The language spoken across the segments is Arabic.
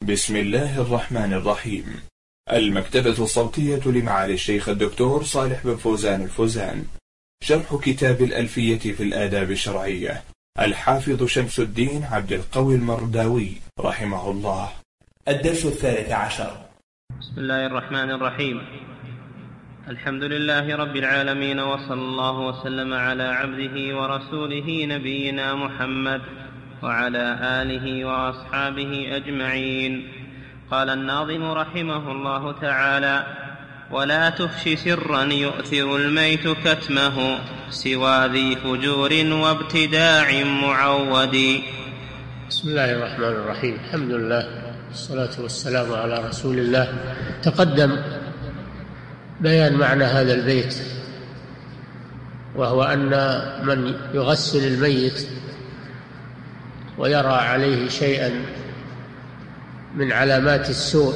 بسم الله الرحمن الرحيم. المكتبة الصوتية لمعالي الشيخ الدكتور صالح بن فوزان الفوزان، شرح كتاب الألفية في الآداب الشرعية، الحافظ شمس الدين عبد القوي المرداوي رحمه الله. الدرس 13. بسم الله الرحمن الرحيم. الحمد لله رب العالمين، وصلى الله وسلم على عبده ورسوله نبينا محمد وعلى آله وأصحابه أجمعين. قال الناظم رحمه الله تعالى: ولا تفش سرا يؤثر الميت كتمه، سوى ذي فجور وابتداع معود. بسم الله الرحمن الرحيم. الحمد لله والصلاة والسلام على رسول الله. تقدم بيان معنى هذا البيت، وهو أن من يغسل الميت ويرى عليه شيئا من علامات السوء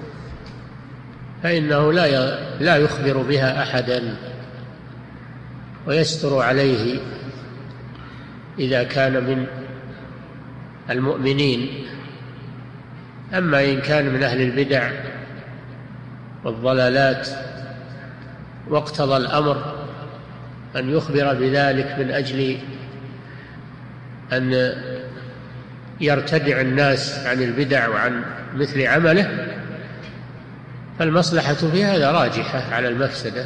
فإنه لا يخبر بها أحدا، ويستر عليه إذا كان من المؤمنين. أما إن كان من أهل البدع والضلالات واقتضى الأمر أن يخبر بذلك من أجل أن يرتدع الناس عن البدع وعن مثل عمله، فالمصلحة في هذا راجحة على المفسدة،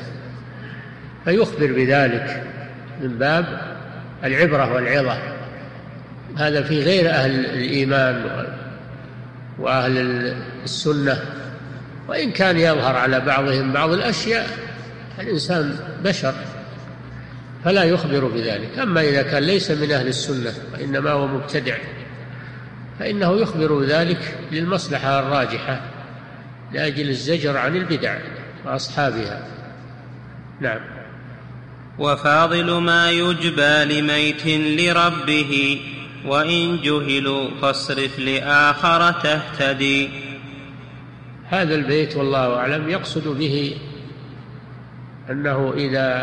فيخبر بذلك من باب العبرة والعظة. هذا في غير أهل الإيمان وأهل السنة، وإن كان يظهر على بعضهم بعض الأشياء، الإنسان بشر فلا يخبر بذلك. أما إذا كان ليس من أهل السنة وإنما هو مبتدع فإنه يخبر بذلك للمصلحة الراجحة لأجل الزجر عن البدع وأصحابها. نعم. وفاضل ما يجبى لميت لربه، وإن جهلوا فاصرف لآخر تهتدي. هذا البيت والله أعلم يقصد به أنه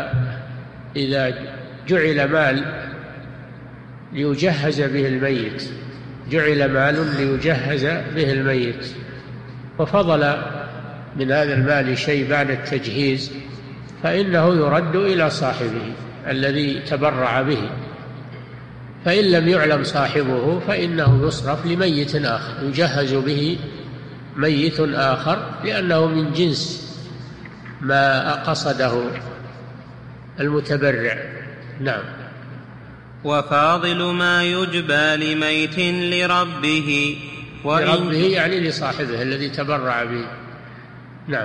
إذا جعل مال ليجهز به الميت، جعل مال ليجهز به الميت، وفضل من هذا المال شيء بعد التجهيز، فإنه يرد إلى صاحبه الذي تبرع به، فإن لم يعلم صاحبه فإنه يصرف لميت آخر يجهز به ميت آخر، لأنه من جنس ما قصده المتبرع. نعم. وفاضل ما يجبى لميت لربه، لربه يعني لصاحبه الذي تبرع به. نعم.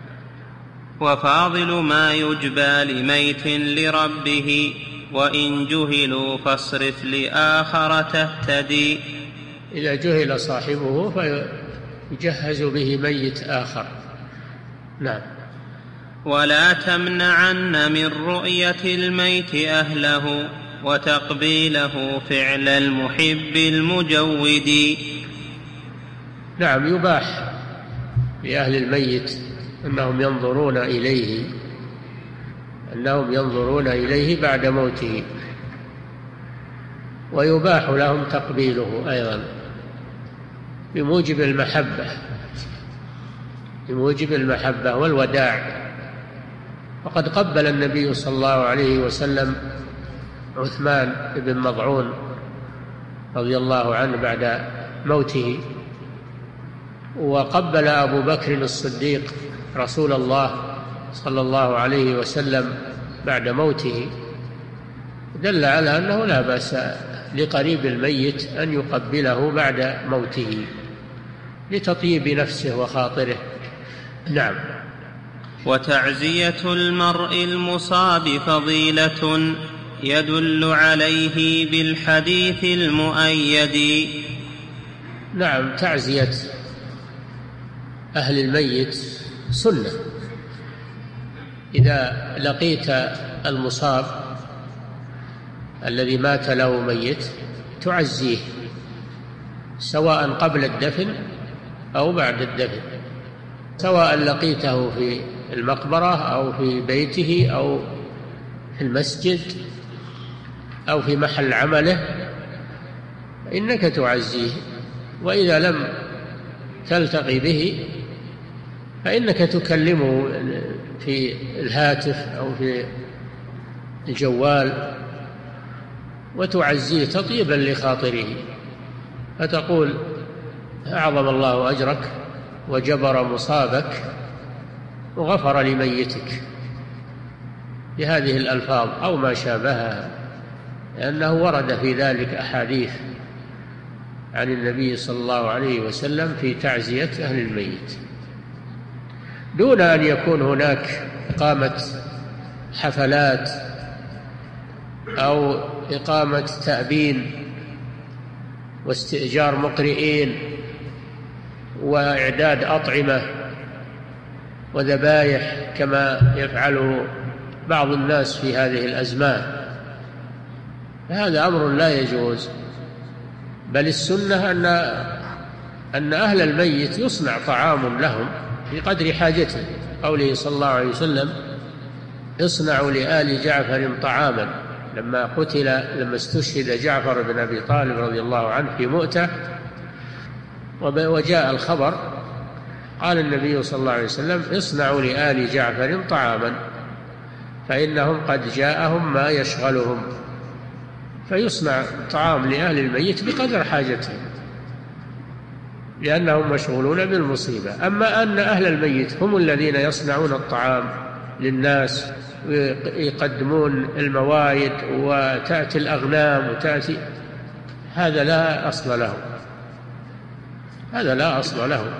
وفاضل ما يجبى لميت لربه، وإن جهلوا فاصرف لآخر تهتدي. إذا جهل صاحبه فيجهز به ميت آخر. نعم. ولا تمنعن من رؤية الميت أهله، وتقبيله فعل المحب المجود. نعم. يباح لأهل الميت أنهم ينظرون إليه بعد موته، ويباح لهم تقبيله أيضا بموجب المحبة والوداع. وقد قبل النبي صلى الله عليه وسلم عثمان بن مضعون رضي الله عنه بعد موته، وقبل أبو بكر الصديق رسول الله صلى الله عليه وسلم بعد موته، دل على أنه لا بأس لقريب الميت أن يقبله بعد موته لتطيب نفسه وخاطره. نعم. وتعزية المرء المصاب فضيلة، يدل عليه بالحديث المؤيد. نعم. تعزية أهل الميت سنة. إذا لقيت المصاب الذي مات له ميت تعزيه، سواء قبل الدفن أو بعد الدفن، سواء لقيته في المقبرة أو في بيته أو في المسجد أو في محل عمله، إنك تعزيه. وإذا لم تلتقي به فإنك تكلمه في الهاتف أو في الجوال وتعزيه تطيبا لخاطره، فتقول: أعظم الله أجرك وجبر مصابك وغفر لميتك، بهذه الألفاظ أو ما شابهها، لأنه ورد في ذلك أحاديث عن النبي صلى الله عليه وسلم في تعزية أهل الميت، دون أن يكون هناك إقامة حفلات أو إقامة تأبين واستئجار مقرئين وإعداد أطعمة وذبائح كما يفعله بعض الناس في هذه الأزمان. هذا أمر لا يجوز، بل السنة أن أهل الميت يصنع طعام لهم بقدر حاجته، قوله صلى الله عليه وسلم: اصنعوا لآل جعفر طعاما، لما استشهد جعفر بن أبي طالب رضي الله عنه في مؤتة وجاء الخبر، قال النبي صلى الله عليه وسلم: اصنعوا لآل جعفر طعاما فإنهم قد جاءهم ما يشغلهم. فيصنع طعام لأهل الميت بقدر حاجتهم لأنهم مشغولون بالمصيبة. أما أن أهل الميت هم الذين يصنعون الطعام للناس ويقدمون الموائد وتأتي الأغنام وتأتي، هذا لا أصل له، هذا لا أصل له،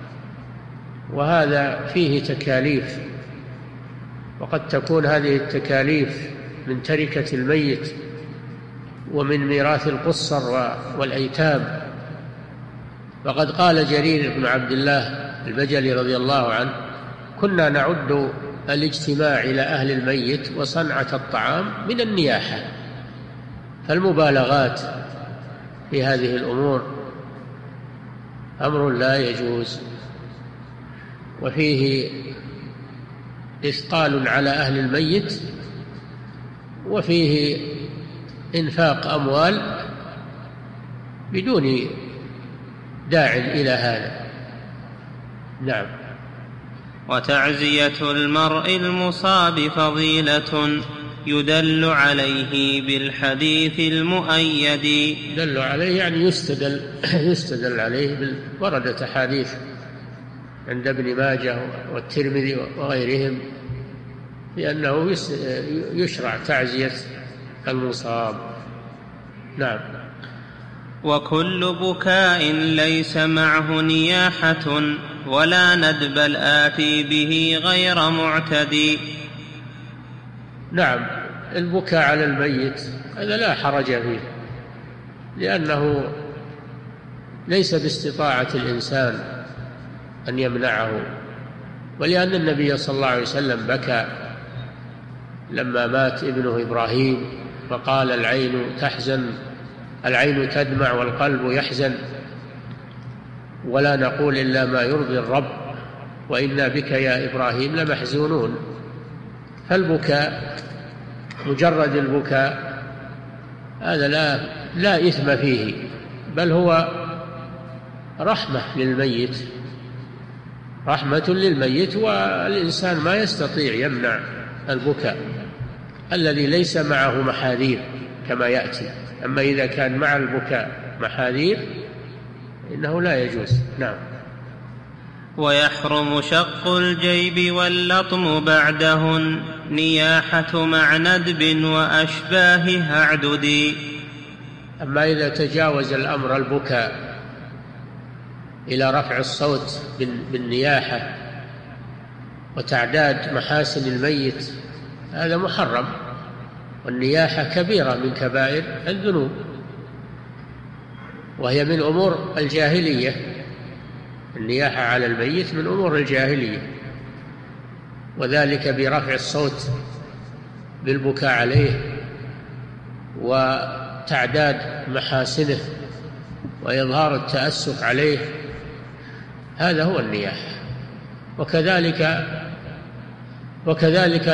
وهذا فيه تكاليف، وقد تكون هذه التكاليف من تركة الميت ومن ميراث القصر والأيتام. وقد قال جرير بن عبد الله البجلي رضي الله عنه: كنا نعد الاجتماع إلى أهل الميت وصنعة الطعام من النياحة. فالمبالغات في هذه الأمور أمر لا يجوز، وفيه إثقال على أهل الميت، وفيه إنفاق أموال بدون داع إلى هذا. نعم. وتعزية المرء المصاب فضيلة يدل عليه بالحديث المؤيد. يدل عليه يعني يستدل عليه، وردت أحاديث عند ابن ماجه والترمذي وغيرهم لأنه يشرع تعزية المصاب. نعم. وكل بكاء ليس معه نياحة ولا ندب الآتي به غير معتدي. نعم، البكاء على الميت هذا لا حرج فيه، لأنه ليس باستطاعة الإنسان أن يمنعه، ولأن النبي صلى الله عليه وسلم بكى لما مات ابنه إبراهيم، فقال: العين تدمع والقلب يحزن، ولا نقول إلا ما يرضي الرب، وإنا بك يا إبراهيم لمحزونون. فالبكاء مجرد البكاء هذا لا إثم فيه، بل هو رحمة للميت، رحمة للميت، والإنسان ما يستطيع يمنع البكاء الذي ليس معه محاذير كما يأتي. أما إذا كان مع البكاء محاذير إنه لا يجوز. نعم. ويحرم شق الجيب واللطم بعدهن نياحة مع ندب وأشباهها اعددي. أما إذا تجاوز الأمر البكاء إلى رفع الصوت بالنياحة وتعداد محاسن الميت هذا محرم، والنياحة كبيرة من كبائر الذنوب، وهي من أمور الجاهلية. النياحة على الميت من أمور الجاهلية، وذلك برفع الصوت بالبكاء عليه وتعداد محاسنه وإظهار التأسف عليه، هذا هو النياحة. وكذلك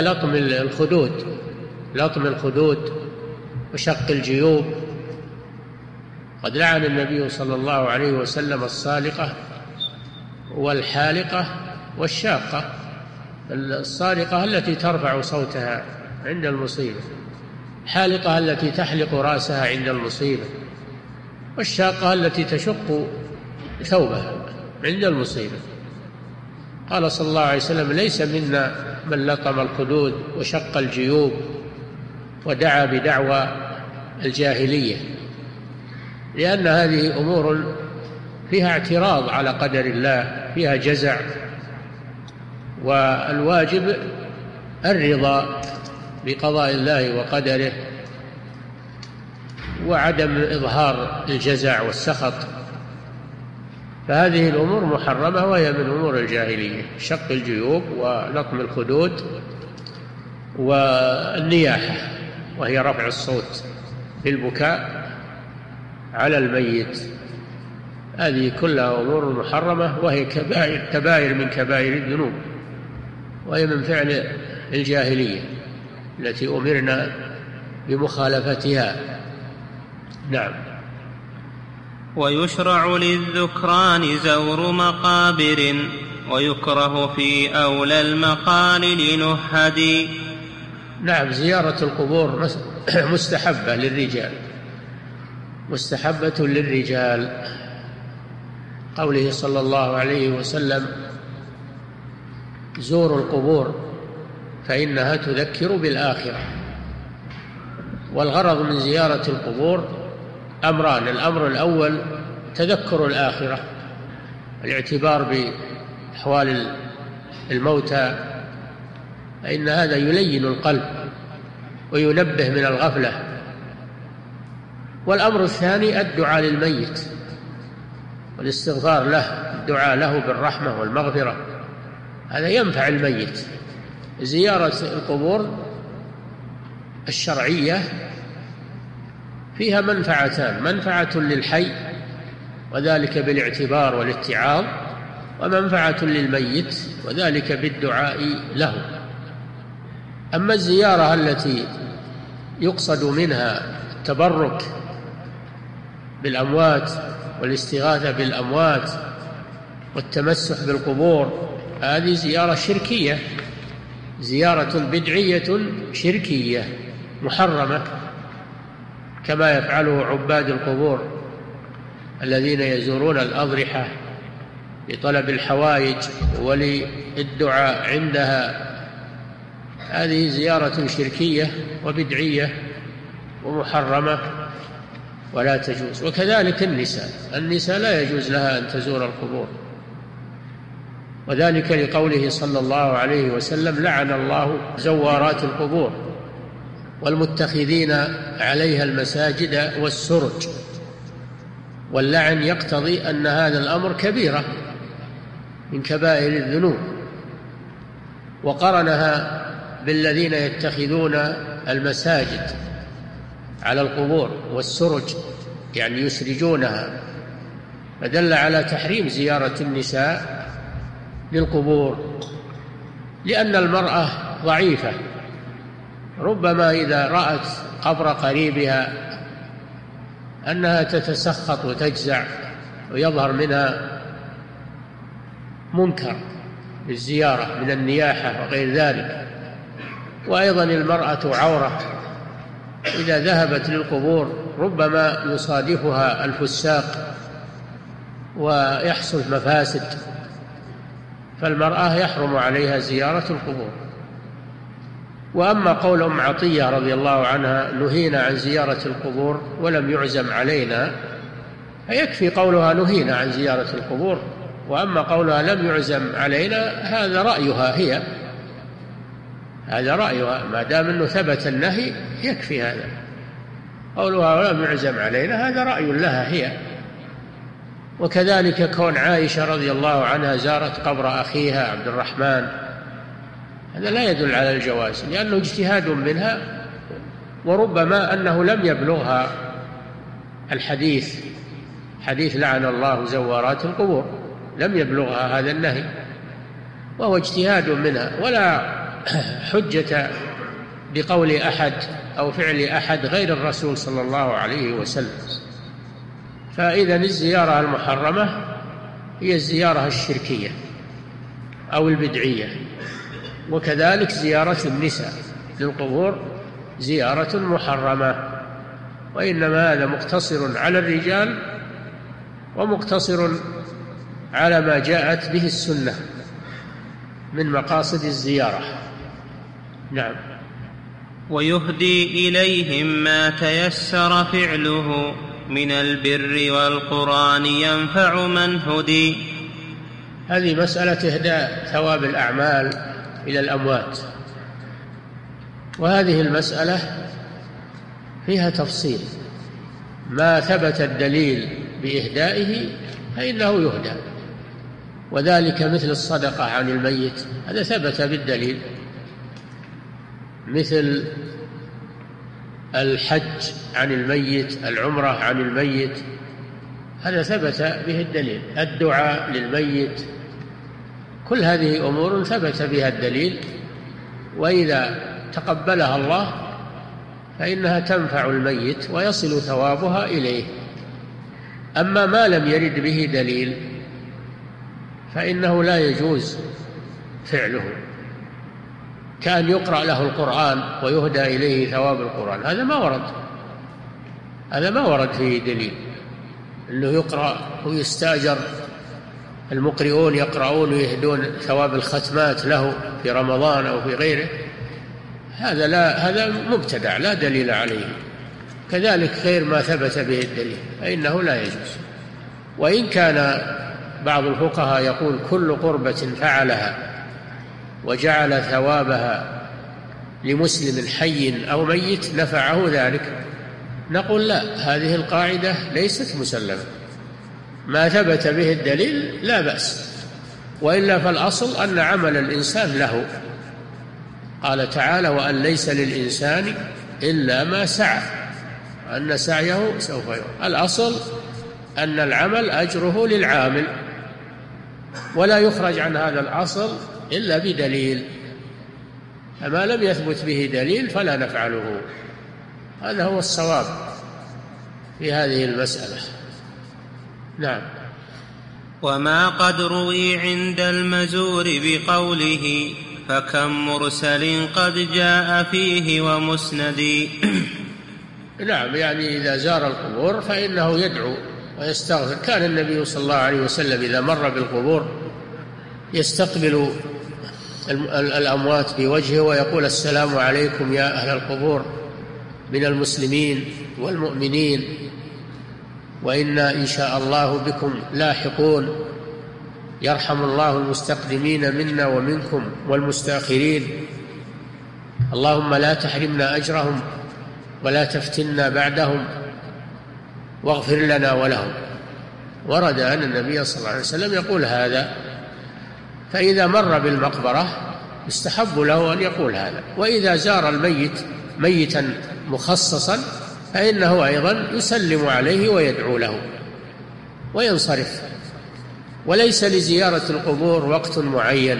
لطم الخدود وشق الجيوب. قد لعن النبي صلى الله عليه وسلم الصالقة والحالقة والشاقة. الصارقة التي ترفع صوتها عند المصيبة، الحالقة التي تحلق رأسها عند المصيبة، والشاقة التي تشق ثوبها عند المصيبة. قال صلى الله عليه وسلم: ليس منا من لطم الخدود وشق الجيوب ودعا بدعوى الجاهلية، لأن هذه أمور فيها اعتراض على قدر الله، فيها جزع، والواجب الرضا بقضاء الله وقدره وعدم إظهار الجزع والسخط. فهذه الأمور محرمة وهي من أمور الجاهلية: شق الجيوب ولطم الخدود والنياحة، وهي رفع الصوت بالبكاء على الميت. هذه كلها أمور محرمة وهي كبائر من كبائر الذنوب، وهي من فعل الجاهلية التي أمرنا بمخالفتها. نعم. ويشرع للذكران زور مقابر، ويكره في أولى المقال لنهدي. نعم، زيارة القبور مستحبة للرجال، مستحبة للرجال. قوله صلى الله عليه وسلم: زوروا القبور فإنها تذكر بالآخرة. والغرض من زيارة القبور أمران: الأمر الأول تذكر الآخرة، الاعتبار بأحوال الموتى، فإن هذا يلين القلب وينبه من الغفلة. والأمر الثاني الدعاء للميت والاستغفار له، الدعاء له بالرحمة والمغفرة، هذا ينفع الميت. زيارة القبور الشرعية فيها منفعتان: منفعة للحي وذلك بالاعتبار والاتعاظ، ومنفعة للميت وذلك بالدعاء له. أما الزيارة التي يقصد منها التبرك بالأموات والاستغاثة بالأموات والتمسح بالقبور، هذه زيارة شركية، زيارة بدعية شركية محرمة، كما يفعله عباد القبور الذين يزورون الأضرحة لطلب الحوائج وللدعاء عندها. هذه زيارة شركية وبدعية ومحرمة ولا تجوز. وكذلك النساء لا يجوز لها أن تزور القبور، وذلك لقوله صلى الله عليه وسلم: لعن الله زوارات القبور والمتخذين عليها المساجد والسرج. واللعن يقتضي أن هذا الأمر كبيرة من كبائر الذنوب، وقرنها بالذين يتخذون المساجد على القبور والسرج، يعني يسرجونها، فدل على تحريم زيارة النساء للقبور، لأن المرأة ضعيفة، ربما إذا رأت قبر قريبها أنها تتسخط وتجزع ويظهر منها منكر بالزيارة من النياحة وغير ذلك. وأيضا المرأة عورة، إذا ذهبت للقبور ربما يصادفها الفساق ويحصل مفاسد، فالمرأة يحرم عليها زيارة القبور. وأما قول أم عطية رضي الله عنها: نهينا عن زيارة القبور ولم يعزم علينا، فيكفي قولها نهينا عن زيارة القبور. وأما قولها لم يعزم علينا، هذا رأيها هي، هذا رأيها، ما دام أنه ثبت النهي يكفي هذا. قولها ولم يعزم علينا هذا رأي لها هي. وكذلك كون عائشة رضي الله عنها زارت قبر أخيها عبد الرحمن، هذا لا يدل على الجواز، لأنه اجتهاد منها، وربما أنه لم يبلغها الحديث، حديث لعن الله زوارات القبور، لم يبلغها هذا النهي، وهو اجتهاد منها، ولا حجة بقول أحد أو فعل أحد غير الرسول صلى الله عليه وسلم. فإذا الزيارة المحرمة هي الزيارة الشركية أو البدعية، وكذلك زيارة النساء للقبور زيارة محرمة، وإنما هذا مقتصر على الرجال ومقتصر على ما جاءت به السنة من مقاصد الزيارة. نعم. ويهدي إليهم ما تيسر فعله من البر والقرآن ينفع من هدي. هذه مسألة إهداء ثواب الأعمال إلى الأموات، وهذه المسألة فيها تفصيل. ما ثبت الدليل بإهدائه فإنه يهدى، وذلك مثل الصدقة عن الميت، هذا ثبت بالدليل، مثل الحج عن الميت، العمرة عن الميت، هذا ثبت به الدليل، الدعاء للميت، كل هذه أمور ثبت بها الدليل، وإذا تقبلها الله فإنها تنفع الميت ويصل ثوابها إليه. أما ما لم يرد به دليل فإنه لا يجوز فعله، كأن يقرأ له القرآن ويهدى إليه ثواب القرآن، هذا ما ورد فيه دليل، أنه يقرأ ويستأجر المقرئون يقرؤون ويهدون ثواب الختمات له في رمضان أو في غيره، هذا مبتدع لا دليل عليه. كذلك غير ما ثبت به الدليل فإنه لا يجوز. وإن كان بعض الفقهاء يقول كل قربة فعلها وجعل ثوابها لمسلم حي أو ميت نفعه ذلك، نقول لا، هذه القاعدة ليست مسلمة، ما ثبت به الدليل لا بأس، وإلا فالأصل أن عمل الإنسان له، قال تعالى وأن ليس للإنسان إلا ما سعى وأن سعيه سوف يرى. الأصل أن العمل أجره للعامل، ولا يخرج عن هذا الأصل إلا بدليل، فما لم يثبت به دليل فلا نفعله. هذا هو الصواب في هذه المسألة. نعم. وما قد روي عند المزور بقوله فكم مرسل قد جاء فيه ومسند. نعم، يعني إذا زار القبور فإنه يدعو ويستغفر. كان النبي صلى الله عليه وسلم إذا مر بالقبور يستقبل الأموات بوجهه ويقول السلام عليكم يا أهل القبور من المسلمين والمؤمنين، وإنا إن شاء الله بكم لاحقون، يرحم الله المستقدمين منا ومنكم والمستأخرين، اللهم لا تحرمنا أجرهم ولا تفتنا بعدهم واغفر لنا ولهم. ورد أن النبي صلى الله عليه وسلم يقول هذا، فإذا مر بالمقبرة يستحب له أن يقول هذا. وإذا زار الميت ميتا مخصصا فإنه أيضا يسلم عليه ويدعو له وينصرف. وليس لزيارة القبور وقت معين،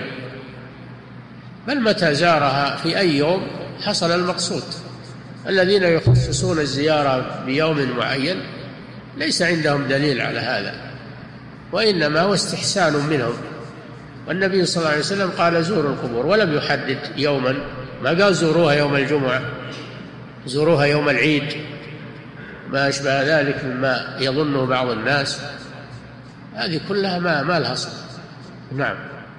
بل متى زارها في أي يوم حصل المقصود. الذين يخصصون الزيارة بيوم معين ليس عندهم دليل على هذا، وإنما هو استحسان منهم. والنبي صلى الله عليه وسلم قال زوروا القبور ولم يحدد يوما، ما قال زوروها يوم الجمعة، زوروها يوم العيد، ما أشبه ذلك مما يظنه بعض الناس، هذه كلها ما لها صلة. نعم.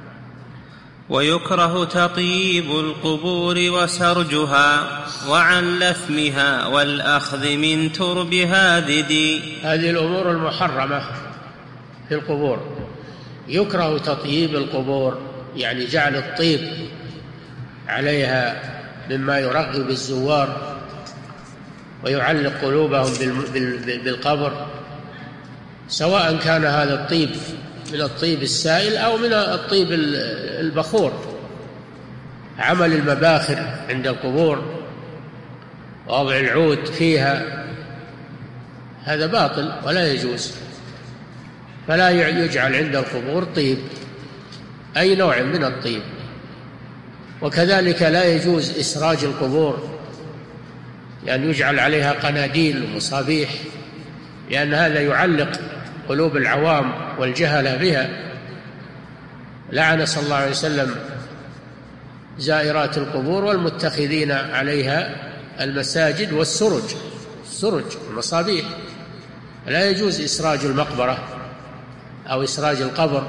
ويكره تطيب القبور وسرجها وعن لثمها والأخذ من تربها ذدي. هذه الأمور المحرمة في القبور. يكره تطيب القبور، يعني جعل الطيب عليها مما يرغب الزوار ويعلق قلوبهم بالقبر، سواء كان هذا الطيب من الطيب السائل أو من الطيب البخور. عمل المباخر عند القبور ووضع العود فيها هذا باطل ولا يجوز، فلا يجعل عند القبور طيب، أي نوع من الطيب. وكذلك لا يجوز إسراج القبور، يعني يجعل عليها قناديل ومصابيح، لأن هذا يعلق قلوب العوام والجهلة بها. لعن صلى الله عليه وسلم زائرات القبور والمتخذين عليها المساجد السرج المصابيح. لا يجوز إسراج المقبرة أو إسراج القبر.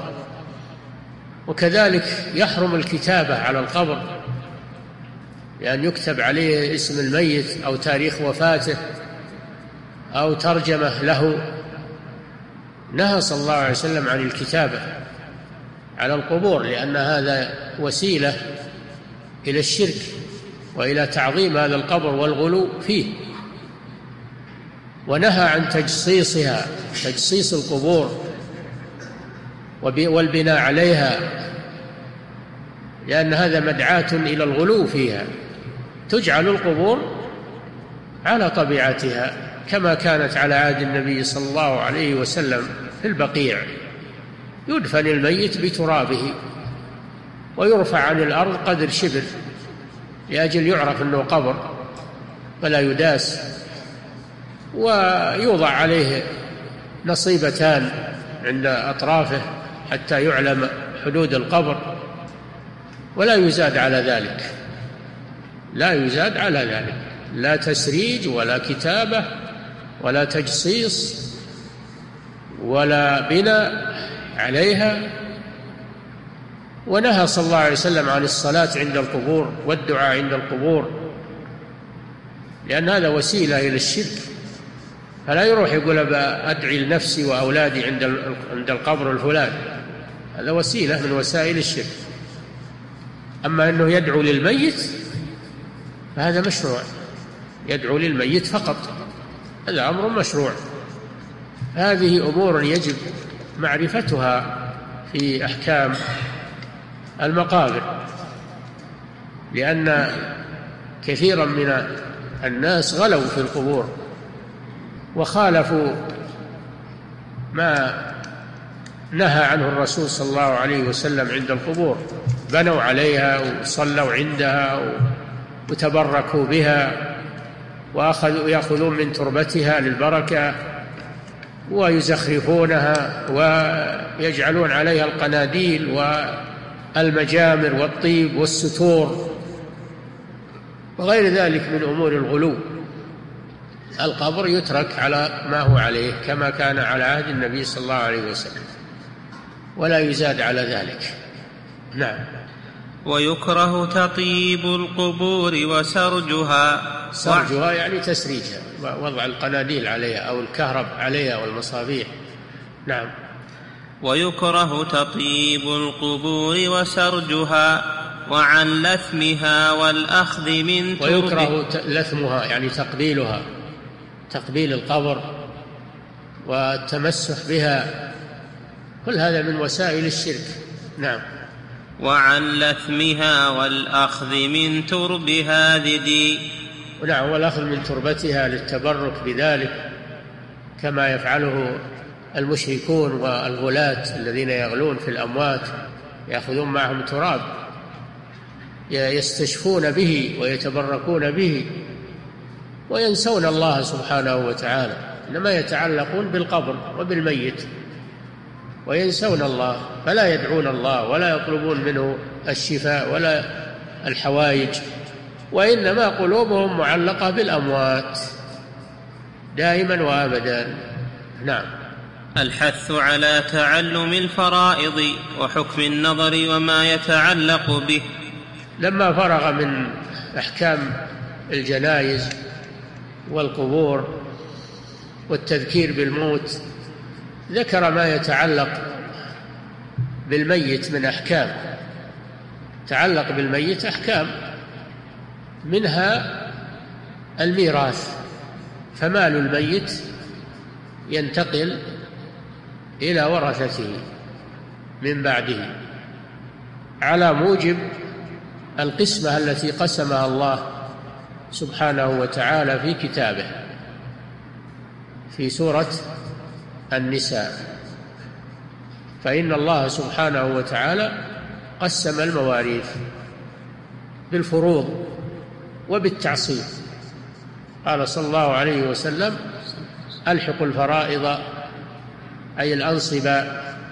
وكذلك يحرم الكتابة على القبر، لأن يكتب عليه اسم الميت أو تاريخ وفاته أو ترجمة له. نهى صلى الله عليه وسلم عن الكتابة على القبور، لأن هذا وسيلة إلى الشرك وإلى تعظيم هذا القبر والغلو فيه. ونهى عن تجصيصها، تجصيص القبور والبناء عليها، لأن هذا مدعاة إلى الغلو فيها. تجعل القبور على طبيعتها كما كانت على عهد النبي صلى الله عليه وسلم في البقيع، يدفن الميت بترابه ويرفع عن الأرض قدر شبر لأجل يعرف أنه قبر فلا يداس، ويوضع عليه نصيبتان عند أطرافه حتى يعلم حدود القبر، ولا يزاد على ذلك، لا يزاد على ذلك، لا تسريج ولا كتابة ولا تجصيص ولا بناء عليها. ونهى صلى الله عليه وسلم عن الصلاة عند القبور والدعاء عند القبور، لأن هذا وسيلة إلى الشرك. فلا يروح يقول أدعي لنفسي وأولادي عند القبر الفلاني، هذا وسيلة من وسائل الشرك. أما أنه يدعو للميت فهذا مشروع، يدعو للميت فقط، هذا أمر مشروع. هذه أمور يجب معرفتها في أحكام المقابر، لأن كثيرا من الناس غلوا في القبور وخالفوا ما نهى عنه الرسول صلى الله عليه وسلم عند القبور، بنوا عليها وصلوا عندها وتبركوا بها ويأخذون من تربتها للبركة ويزخرفونها ويجعلون عليها القناديل والمجامر والطيب والستور وغير ذلك من أمور الغلو. القبر يترك على ما هو عليه كما كان على عهد النبي صلى الله عليه وسلم ولا يزاد على ذلك. نعم. ويكره تطيب القبور وسرجها. سرجها يعني تسريجها، وضع القناديل عليها أو الكهرب عليها والمصابيح. نعم. ويكره تطيب القبور وسرجها وعن لثمها والأخذ من تربها. ويكره لثمها يعني تقبيلها، تقبيل القبر والتمسح بها، كل هذا من وسائل الشرك. نعم. وعن لثمها والأخذ من تربها ذدي. نعم، والأخذ من تربتها للتبرك بذلك كما يفعله المشركون والغلاة الذين يغلون في الأموات، يأخذون معهم تراب يستشفون به ويتبركون به وينسون الله سبحانه وتعالى، إنما يتعلقون بالقبر وبالميت وينسون الله، فلا يدعون الله ولا يطلبون منه الشفاء ولا الحوائج، وإنما قلوبهم معلقة بالأموات دائما وأبدا. نعم. الحث على تعلم الفرائض وحكم النظر وما يتعلق به. لما فرغ من أحكام الجنائز والقبور والتذكير بالموت ذكر ما يتعلق بالميت من أحكام. تعلق بالميت أحكام، منها الميراث، فمال الميت ينتقل إلى ورثته من بعده على موجب القسمة التي قسمها الله سبحانه وتعالى في كتابه في سورة النساء. فإن الله سبحانه وتعالى قسم المواريث بالفروض وبالتعصيب. قال صلى الله عليه وسلم: ألحقوا الفرائض أي الأنصبة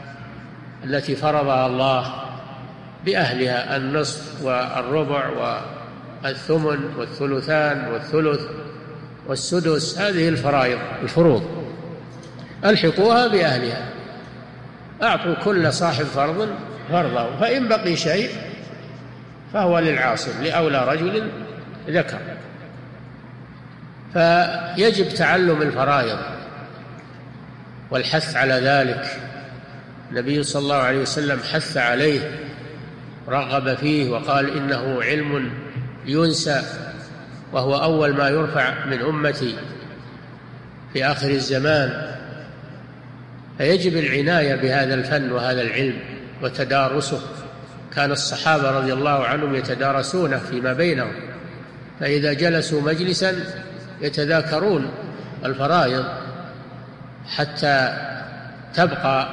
التي فرضها الله بأهلها: النصف والربع والثمن والثلثان والثلث والسدس. هذه الفروض ألحقوها بأهلها، أعطوا كل صاحب فرض فرضه، فإن بقي شيء فهو للعاصب لأولى رجل ذكر. فيجب تعلم الفرائض والحث على ذلك. النبي صلى الله عليه وسلم حث عليه، رغب فيه، وقال: إنه علم ينسى، وهو أول ما يرفع من أمتي في آخر الزمان. فيجب العناية بهذا الفن وهذا العلم وتدارسه. كان الصحابة رضي الله عنهم يتدارسونه فيما بينهم، فإذا جلسوا مجلسا يتذاكرون الفرائض حتى تبقى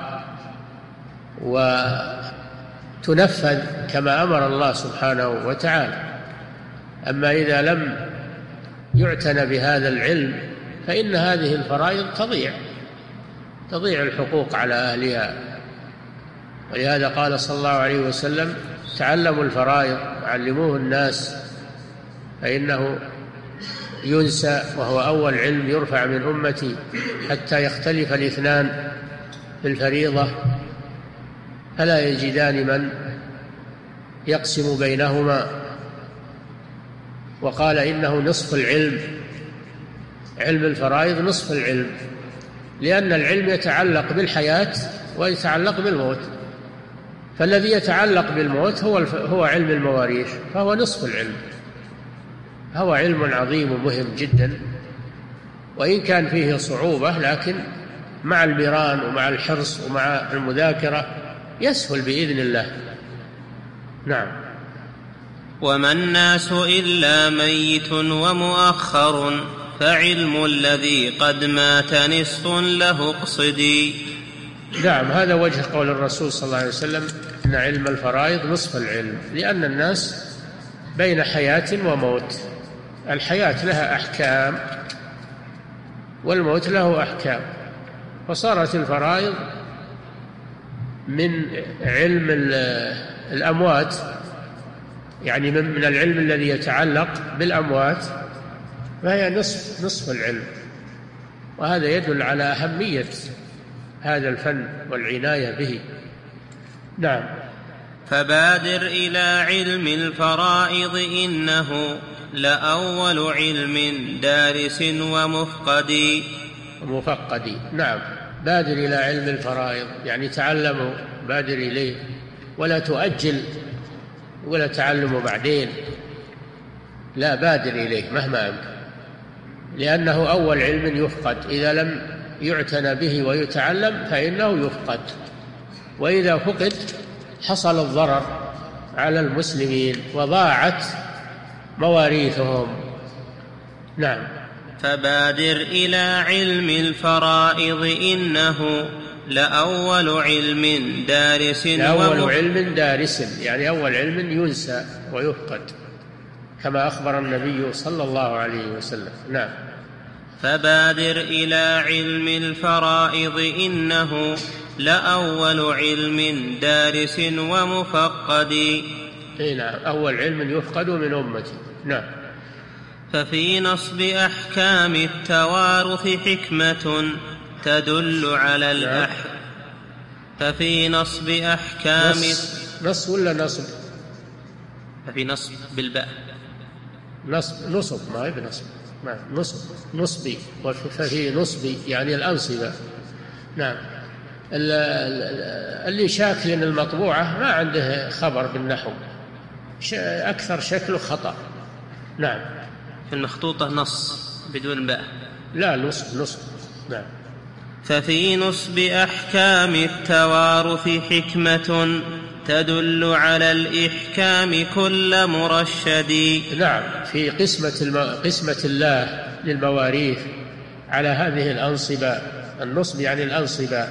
وتنفذ كما أمر الله سبحانه وتعالى. أما إذا لم يعتنى بهذا العلم فإن هذه الفرائض تضيع الحقوق على أهلها. ولهذا قال صلى الله عليه وسلم: تعلموا الفرائض وعلموه الناس، فإنه ينسى، وهو أول علم يرفع من أمتي، حتى يختلف الاثنان في الفريضة فلا يجدان من يقسم بينهما. وقال: إنه نصف العلم، علم الفرائض نصف العلم، لأن العلم يتعلق بالحياة ويتعلق بالموت، فالذي يتعلق بالموت هو علم المواريث، فهو نصف العلم. هو علم عظيم ومهم جدا، وإن كان فيه صعوبة، لكن مع المران ومع الحرص ومع المذاكرة يسهل بإذن الله. نعم. وما الناس إلا ميت ومؤخر، فعلم الذي قد مات نصف له اقصدي. نعم، هذا وجه قول الرسول صلى الله عليه وسلم: إن علم الفرائض نصف العلم، لأن الناس بين حياة وموت. الحياة لها أحكام والموت له أحكام، فصارت الفرائض من علم الأموات، يعني من العلم الذي يتعلق بالأموات، فهي نصف العلم. وهذا يدل على أهمية هذا الفن والعناية به. نعم. فبادر إلى علم الفرائض، إنه لأول علم دارس ومفقد. نعم، بادر إلى علم الفرائض، يعني تعلموا، بادر إليه، ولا تؤجل ولا تعلموا بعدين، لا، بادر إليه مهما أمكن، لأنه أول علم يفقد. إذا لم يعتنى به ويتعلم فإنه يفقد، وإذا فقد حصل الضرر على المسلمين وضاعت مواريثهم. نعم. فبادر إلى علم الفرائض، إنه لأول علم دارس يعني أول علم ينسى ويفقد، كما أخبر النبي صلى الله عليه وسلم. نعم. فبادر إلى علم الفرائض، إنه لأول علم دارس ومفقد. نعم، أول علم يفقد من أمتي. نعم. ففي نصب أحكام التوارث حكمة تدل على ففي نصب أحكام نصب ولا نصب؟ ففي نصب بالباء، نصب ما هي بنصب، نصبي، ففي نصبي يعني الأنصبة. نعم. اللي شاكل المطبوعة ما عنده خبر بالنحو، أكثر شكله خطأ. نعم. في المخطوطة نص بدون باء، لا، نصب. نعم. ففي نصب أحكام التوارث حكمة تدل على الإحكام كل مرشد. نعم، في قسمة الله للمواريث على هذه الأنصبة، النصب يعني الأنصبة،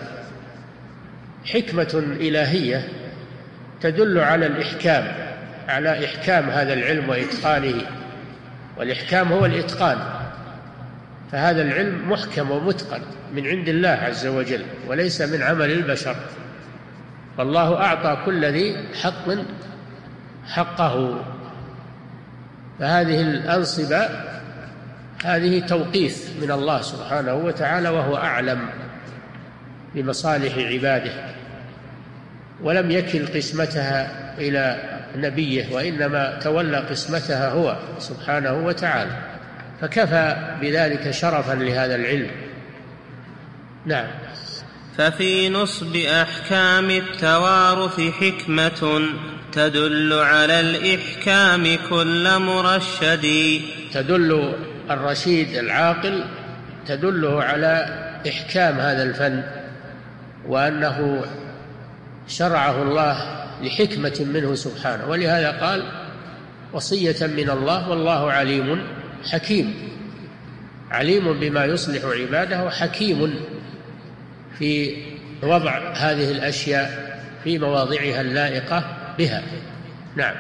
حكمة إلهية تدل على الإحكام، على إحكام هذا العلم وإتقانه، والإحكام هو الإتقان، فهذا العلم محكم ومتقن من عند الله عز وجل وليس من عمل البشر. فالله أعطى كل ذي حق حقه. فهذه الأنصبة هذه توقيف من الله سبحانه وتعالى، وهو أعلم بمصالح عباده، ولم يكل قسمتها إلى نبيه، وإنما تولى قسمتها هو سبحانه وتعالى، فكفى بذلك شرفا لهذا العلم. نعم. ففي نصب أحكام التوارث حكمة تدل على الإحكام كل مرشد. تدل الرشيد العاقل تدله على إحكام هذا الفن، وأنه شرعه الله لحكمة منه سبحانه، ولهذا قال وصية من الله والله عليم حكيم، عليم بما يصلح عباده وحكيم في وضع هذه الأشياء في مواضعها اللائقة بها. نعم.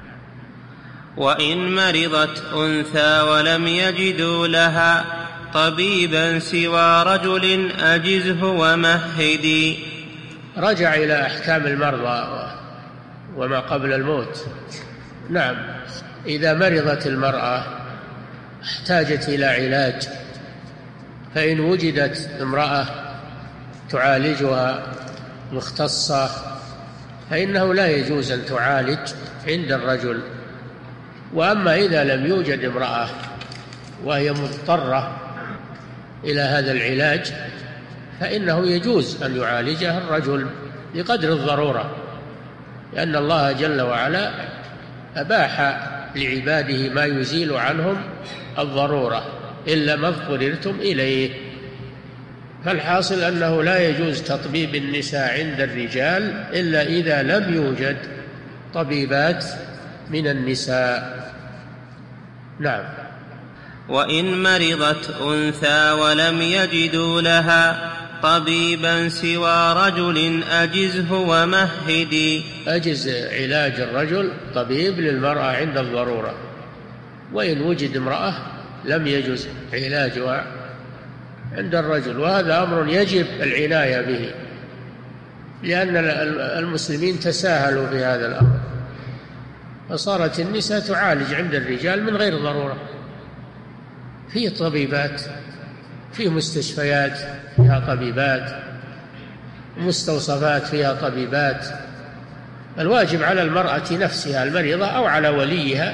وإن مرضت أنثى ولم يجدوا لها طبيبا سوى رجل أجزه ومهدي. رجع إلى أحكام المرضى وما قبل الموت. نعم. إذا مرضت المرأة احتاجت إلى علاج، فإن وجدت امرأة تعالجها مختصة فإنه لا يجوز أن تعالج عند الرجل. وأما إذا لم يوجد امرأة وهي مضطرة إلى هذا العلاج فإنه يجوز أن يعالجها الرجل بقدر الضرورة، لأن الله جل وعلا أباح لعباده ما يزيل عنهم الضرورة إلا ما اضطررتم إليه. فالحاصل أنه لا يجوز تطبيب النساء عند الرجال إلا إذا لم يوجد طبيبات من النساء. نعم. وإن مرضت أنثى ولم يجدوا لها طبيبا سوى رجل أجزه ومهدي. أجز علاج الرجل طبيب للمرأة عند الضرورة، وإن وجد امرأة لم يجز علاجها عند الرجل، وهذا أمر يجب العناية به، لأن المسلمين تساهلوا في هذا الأمر، فصارت النساء تعالج عند الرجال من غير ضرورة. في طبيبات، في مستشفيات فيها طبيبات، مستوصفات فيها طبيبات. الواجب على المرأة نفسها المريضة أو على وليها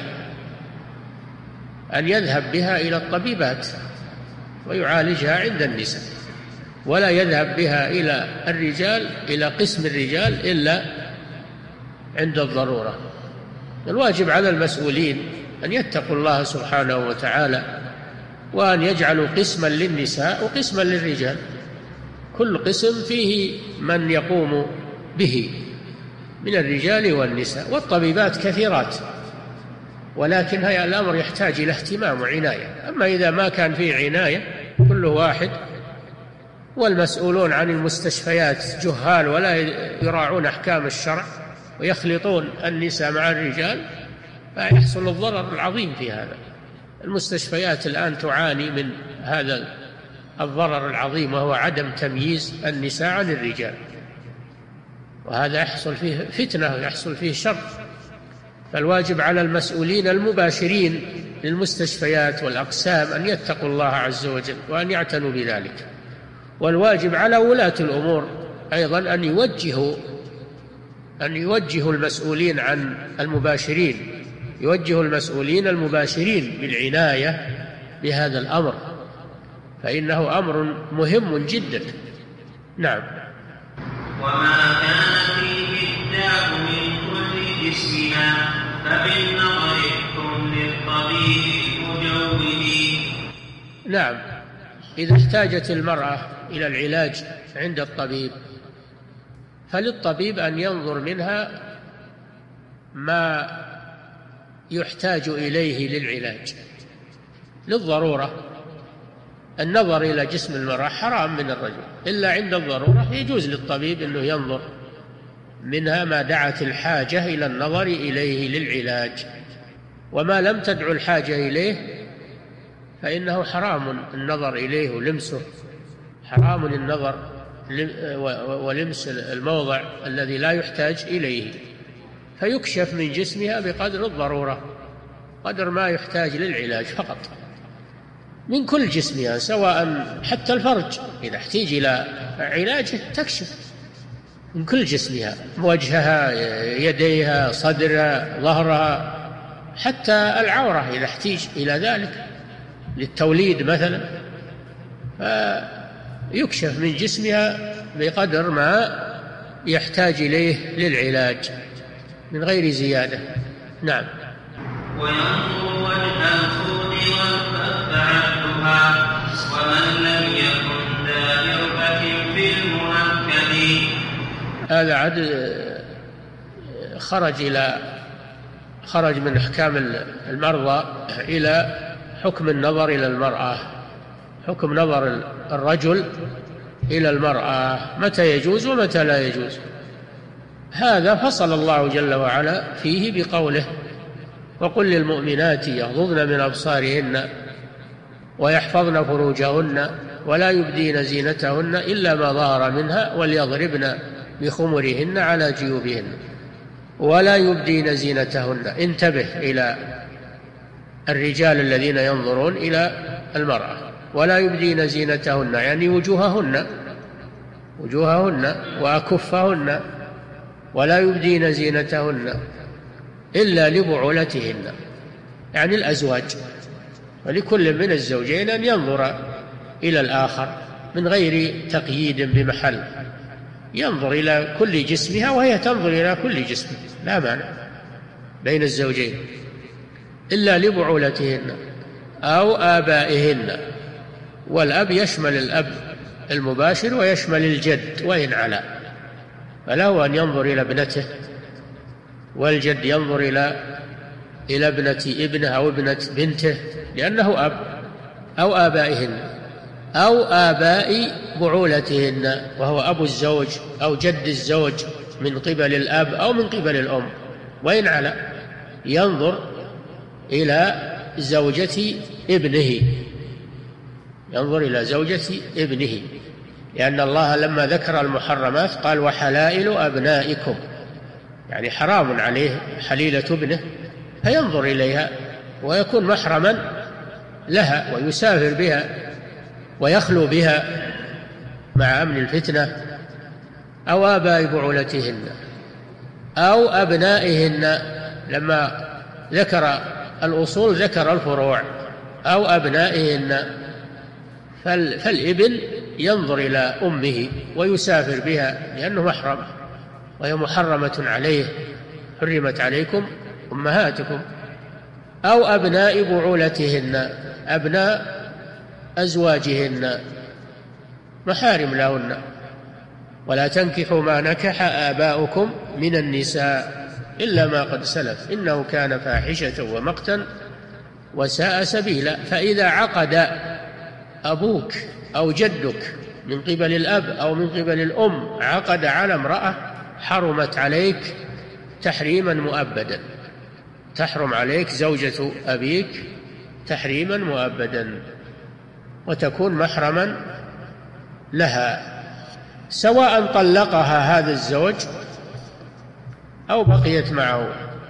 أن يذهب بها إلى الطبيبات ويعالجها عند النساء، ولا يذهب بها إلى الرجال إلى قسم الرجال إلا عند الضرورة. الواجب على المسؤولين أن يتقوا الله سبحانه وتعالى، وأن يجعلوا قسما للنساء وقسما للرجال، كل قسم فيه من يقوم به من الرجال والنساء. والطبيبات كثيرات، ولكن هذا الأمر يحتاج إلى اهتمام وعناية. أما إذا ما كان فيه عناية كل واحد، والمسؤولون عن المستشفيات جهال ولا يراعون أحكام الشرع ويخلطون النساء مع الرجال، فيحصل الضرر العظيم في هذا. المستشفيات الآن تعاني من هذا الضرر العظيم، وهو عدم تمييز النساء عن الرجال، وهذا يحصل فيه فتنة ويحصل فيه شر. فالواجب على المسؤولين المباشرين للمستشفيات والأقسام أن يتقوا الله عز وجل وأن يعتنوا بذلك. والواجب على ولاة الأمور أيضا أن يوجهوا المسؤولين عن المباشرين، يوجهوا المسؤولين المباشرين بالعناية بهذا الأمر، فإنه أمر مهم جدا. نعم. وما كان فيه الداء من كل جسمنا فبالنظر احكم للطبيب المجود. نعم. إذا احتاجت المرأة إلى العلاج عند الطبيب فللطبيب أن ينظر منها ما يحتاج إليه للعلاج للضرورة. النظر إلى جسم المرأة حرام من الرجل، إلا عند الضرورة يجوز للطبيب أنه ينظر منها ما دعت الحاجة إلى النظر إليه للعلاج. وما لم تدع الحاجة إليه فإنه حرام النظر إليه ولمسه، حرام النظر ولمس الموضع الذي لا يحتاج إليه، فيكشف من جسمها بقدر الضرورة، قدر ما يحتاج للعلاج فقط من كل جسمها، سواء حتى الفرج إذا احتاج إلى علاجه تكشف من كل جسمها، وجهها، يديها، صدرها، ظهرها، حتى العورة إذا احتاج إلى ذلك للتوليد مثلا، فيكشف من جسمها بقدر ما يحتاج إليه للعلاج من غير زيادة. نعم. وينظر وجه الخوض والكف عدها، ومن لم يكن ذا مربة في المؤكد. هذا عد خرج من أحكام المرضى إلى حكم النظر إلى المرأة، حكم نظر الرجل إلى المرأة متى يجوز ومتى لا يجوز. هذا فصل الله جل وعلا فيه بقوله: وقل للمؤمنات يغضضن من أبصارهن ويحفظن فروجهن ولا يبدين زينتهن إلا ما ظهر منها وليضربن بخمرهن على جيوبهن ولا يبدين زينتهن. انتبه إلى الرجال الذين ينظرون إلى المرأة. ولا يبدين زينتهن يعني وجوههن وأكفهن، ولا يبدين زينتهن إلا لبعولتهن يعني الأزواج، ولكل من الزوجين أن ينظر إلى الآخر من غير تقييد بمحل، ينظر إلى كل جسمها وهي تنظر إلى كل جسمه، لا مانع بين الزوجين، إلا لبعولتهن أو آبائهن. والأب يشمل الأب المباشر ويشمل الجد وإن علا، فله أن ينظر إلى ابنته، والجد ينظر إلى ابنة ابنه أو ابنة بنته لأنه أب، أو آبائهن أو آباء بعولتهن وهو أبو الزوج أو جد الزوج من قبل الأب أو من قبل الأم، وإن علا ينظر إلى زوجة ابنه، ينظر إلى زوجة ابنه، لأن الله لما ذكر المحرمات قال: وحلائل أبنائكم، يعني حرام عليه حليلة ابنه، فينظر إليها ويكون محرما لها ويسافر بها ويخلو بها مع أمن الفتنة. أو آباء بعولتهن أو أبنائهن، لما ذكر الأصول ذكر الفروع. أو أبنائهن، فالابن ينظر إلى أمه ويسافر بها لأنه محرم وهي محرمة عليه، حرمت عليكم أمهاتكم. أو أبناء بعولتهن، أبناء أزواجهن محارم لهن. ولا تنكحوا ما نكح آباؤكم من النساء إلا ما قد سلف إنه كان فاحشة ومقتا وساء سبيلا. فإذا عقد أبوك أو جدك من قبل الأب أو من قبل الأم عقد على امرأة، حرمت عليك تحريما مؤبدا، تحرم عليك زوجة أبيك تحريما مؤبدا، وتكون محرما لها، سواء طلقها هذا الزوج أو بقيت معه،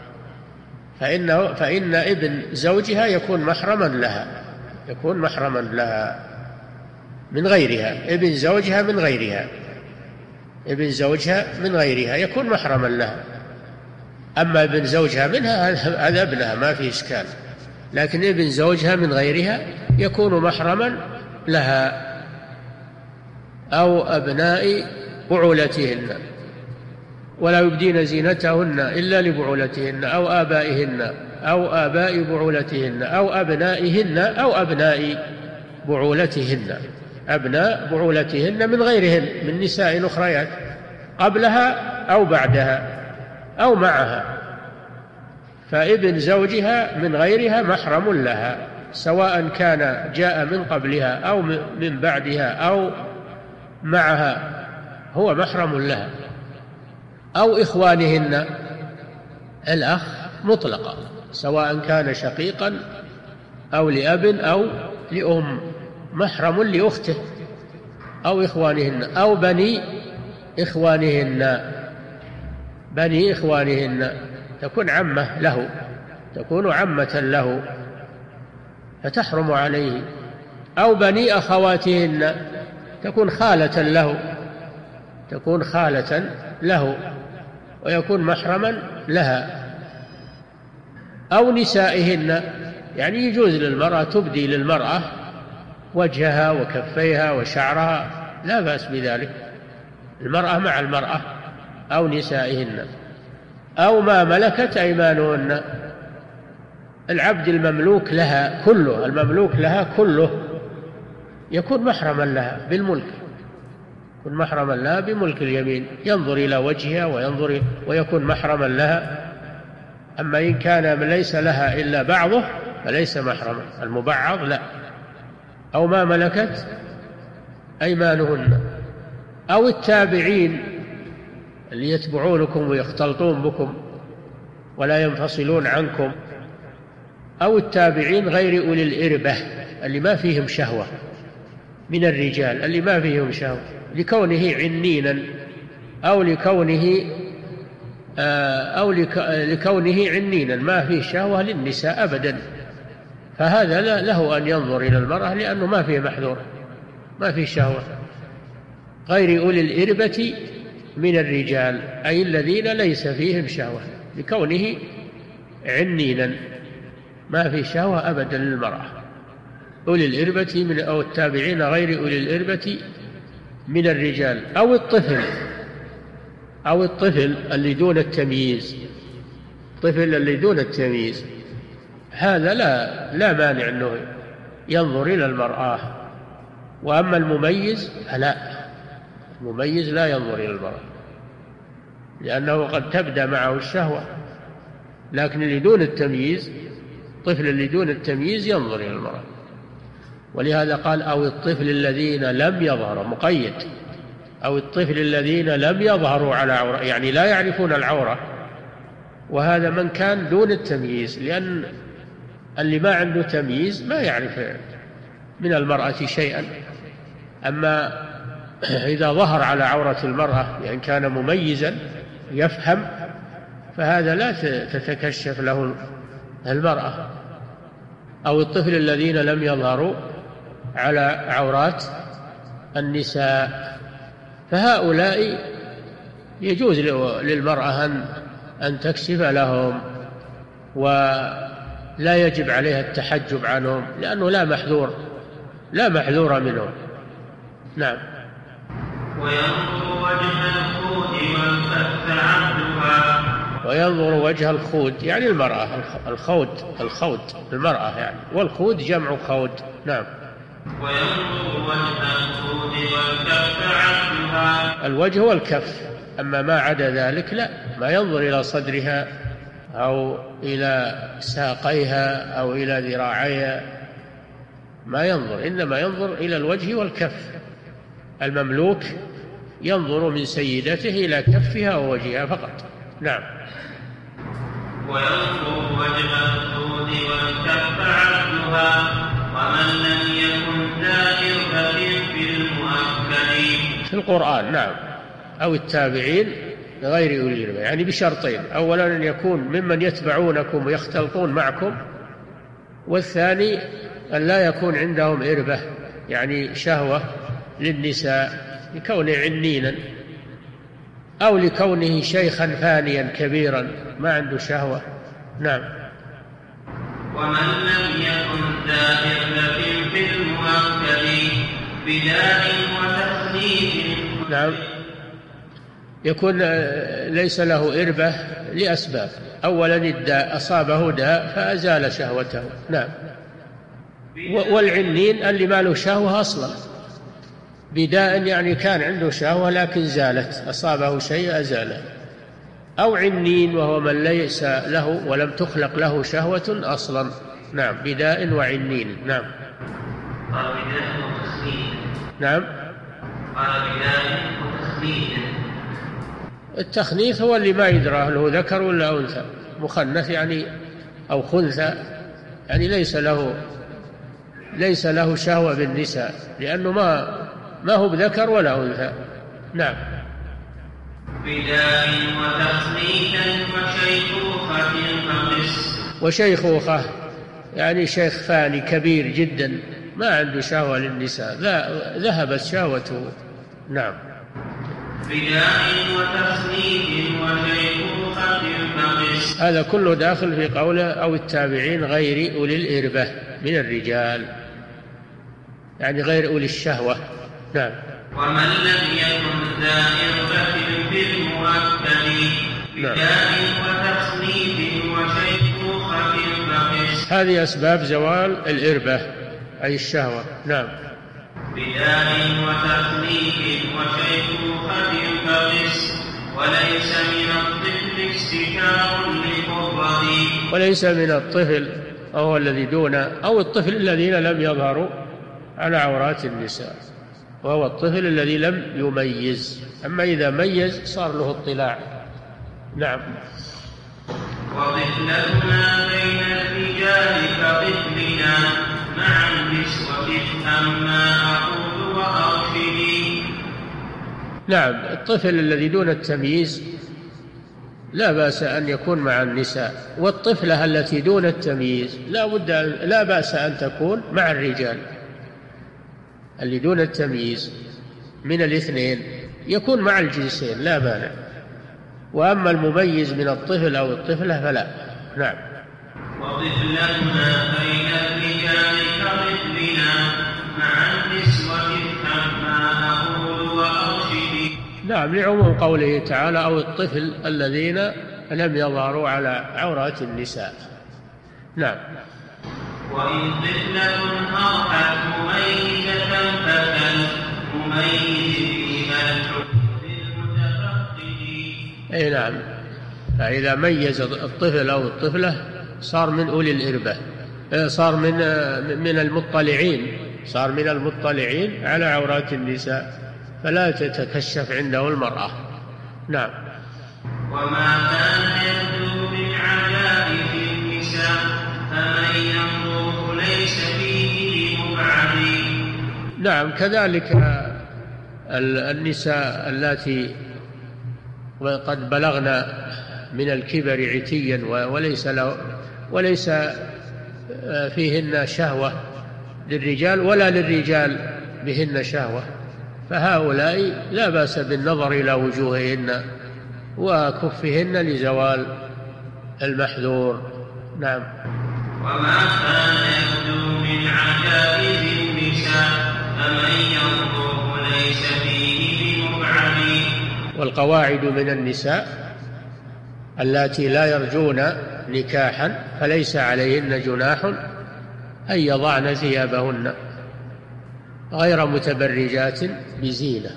فإن ابن زوجها يكون محرما لها، يكون محرما لها من غيرها. ابن زوجها من غيرها، ابن زوجها من غيرها يكون محرما لها. أما ابن زوجها منها هذا ابنها ما في إشكال، لكن ابن زوجها من غيرها يكون محرما لها. أو أبناء بعولتهن ولا يبدين زينتهن إلا لبعولتهن أو آبائهن أو آباء بعولتهن أو أبنائهن أو أبناء بعولتهن، أبناء بعولتهن من غيرهن من نساء أخريات قبلها أو بعدها أو معها. فابن زوجها من غيرها محرم لها، سواء كان جاء من قبلها أو من بعدها أو معها، هو محرم لها. أو إخوانهن، الأخ مطلقا سواء كان شقيقا أو لأب أو لأم، محرم لأخته أو إخوانهن أو بني إخوانهن تكون عمة له، تكون عمة له فتحرم عليه، أو بني أخواتهن تكون خالة له ويكون محرما لها، أو نسائهن، يعني يجوز للمرأة تبدي للمرأة وجهها وكفيها وشعرها، لا بأس بذلك، المرأة مع المرأة، أو نسائهن، أو ما ملكت أيمانهن، العبد المملوك لها كله يكون محرما لها بالملك، يكون محرما لها بملك اليمين، ينظر إلى وجهها ويكون محرما لها. أما إن كان ليس لها إلا بعضه فليس محرما، المبعض لا. أو ما ملكت أيمانهن، أو التابعين اللي يتبعونكم ويختلطون بكم ولا ينفصلون عنكم، أو التابعين غير أولي الإربة اللي ما فيهم شهوة من الرجال، اللي ما فيهم شهوة لكونه عنينا أو لكونه عنينا ما فيه شهوة للنساء أبدا، فهذا له أن ينظر إلى المرأة لأنه ما فيه محذور، ما فيه شهوة. غير أولي الإربة من الرجال أي الذين ليس فيهم شهوة لكونه عنينا ما فيه شهوة أبدا للمرأة. أولي الإربة أو التابعين غير أولي الإربة من الرجال، أو الطفل اللي دون التمييز، الطفل اللي دون التمييز هذا لا مانع أنه ينظر إلى المرأة. وأما المميز فلا، المميز لا ينظر إلى المرأة لأنه قد تبدأ معه الشهوة، لكن اللي دون التمييز، الطفل اللي دون التمييز ينظر إلى المرأة. ولهذا قال أو الطفل الذين لم يظهروا، مقيد، أو الطفل الذين لم يظهروا على عورة، يعني لا يعرفون العورة، وهذا من كان دون التمييز، لأن اللي ما عنده تمييز ما يعرف من المرأة شيئا. أما إذا ظهر على عورة المرأة يعني كان مميزا يفهم، فهذا لا تتكشف له المرأة. أو الطفل الذين لم يظهروا على عورات النساء، فهؤلاء يجوز للمرأة أن تكشف لهم، ولا يجب عليها التحجب عنهم لأنه لا محذور منهم. نعم. وينظر وجه الخود يعني المرأة، الخود المرأة يعني، والخود جمع خود. نعم. وينظر وجه الخود والكف عبدها، الوجه والكف، أما ما عدا ذلك لا، ما ينظر إلى صدرها أو إلى ساقيها أو إلى ذراعيها، ما ينظر، إنما ينظر إلى الوجه والكف. المملوك ينظر من سيدته إلى كفها ووجهها فقط. نعم. وينظر وجه الخود والكف عبدها، ومن لم يكن دائرة في المؤكد في القرآن. نعم. أو التابعين غير أولي الإربة، يعني بشرطين: أولا أن يكون ممن يتبعونكم ويختلطون معكم، والثاني أن لا يكون عندهم إربة يعني شهوة للنساء لكونه عنينا، أو لكونه شيخا فانيا كبيرا ما عنده شهوة. نعم. ومن لم يكن دائرة في المؤكد بداء وتخليد. نعم. يكون ليس له إربة لأسباب: أولا الداء، أصابه داء فأزال شهوته. نعم. والعنين اللي ما له شهوة أصلا، بداء يعني كان عنده شهوة لكن زالت، أصابه شيء أزاله. أو عنين وهو من ليس له ولم تخلق له شهوة أصلا. نعم. بداء وعنين. نعم. نعم. التخنيث هو اللي ما يدرى له ذكر ولا أنثى، مخنث يعني أو خنثى، يعني ليس له شهوة بالنساء، لأنه ما هو بذكر ولا أنثى. نعم. بداء وتصنيفا وشيخوخة فقس. وشيخوخة يعني شيخ فاني كبير جدا ما عنده شهوة للنساء، ذهبت شهوته. نعم. بداء وتصنيف وشيخوخة فقس. هذا كله داخل في قوله أو التابعين غير أولي الإربة من الرجال، يعني غير أولي الشهوة. نعم. ومن لم يكن ذا إربة بالمؤكد بداء وتصنيف وشيخوخة فقس. هذه أسباب زوال الإربة أي الشهوة. نعم. بداء وتصنيف وشيخوخة فقس. وليس من الطفل استكار لقرة. وليس من الطفل أو الذي دون أو الطفل الذين لم يظهروا على عورات النساء، وهو الطفل الذي لم يميز. أما إذا ميز صار له اطلاع. نعم. وطفلتنا بين الرجال كطفلنا مع النسوة أما أقول وأرشدي. نعم. الطفل الذي دون التمييز لا بأس أن يكون مع النساء، والطفلة التي دون التمييز لا بأس أن تكون مع الرجال. اللي دون التمييز من الاثنين يكون مع الجنسين لا مانع، وأما المميز من الطفل أو الطفلة فلا. نعم. وطفلتنا بين الرجال كطفلنا مع النسوة أما أقول وأرشدي. نعم، لعموم قوله تعالى أو الطفل الذين لم يظهروا على عورات النساء. نعم. وإن طفلة أرحت مميزة فكالمميز فيها الحكم للمتفقد. أي نعم. فإذا ميز الطفل أو الطفلة صار من أولي الإربة، صار من المطلعين، صار من المطلعين على عورات النساء، فلا تتكشف عنده المرأة. نعم. وما كان يبدو من عجائب النساء فمن ينظر ليس فيه مبعد. نعم. كذلك النساء اللاتي قد بلغن من الكبر عتيا وليس فيهن شهوة للرجال ولا للرجال بهن شهوة، فهؤلاء لا بأس بالنظر إلى وجوههن وكفهن لزوال المحذور. نعم. وما كان يبدو من عجائز النساء فمن ينظر ليس فيه بمبعد. والقواعد من النساء اللاتي لا يرجون نكاحا فليس عليهن جناح أن يضعن ثيابهن غير متبرجات بزينة.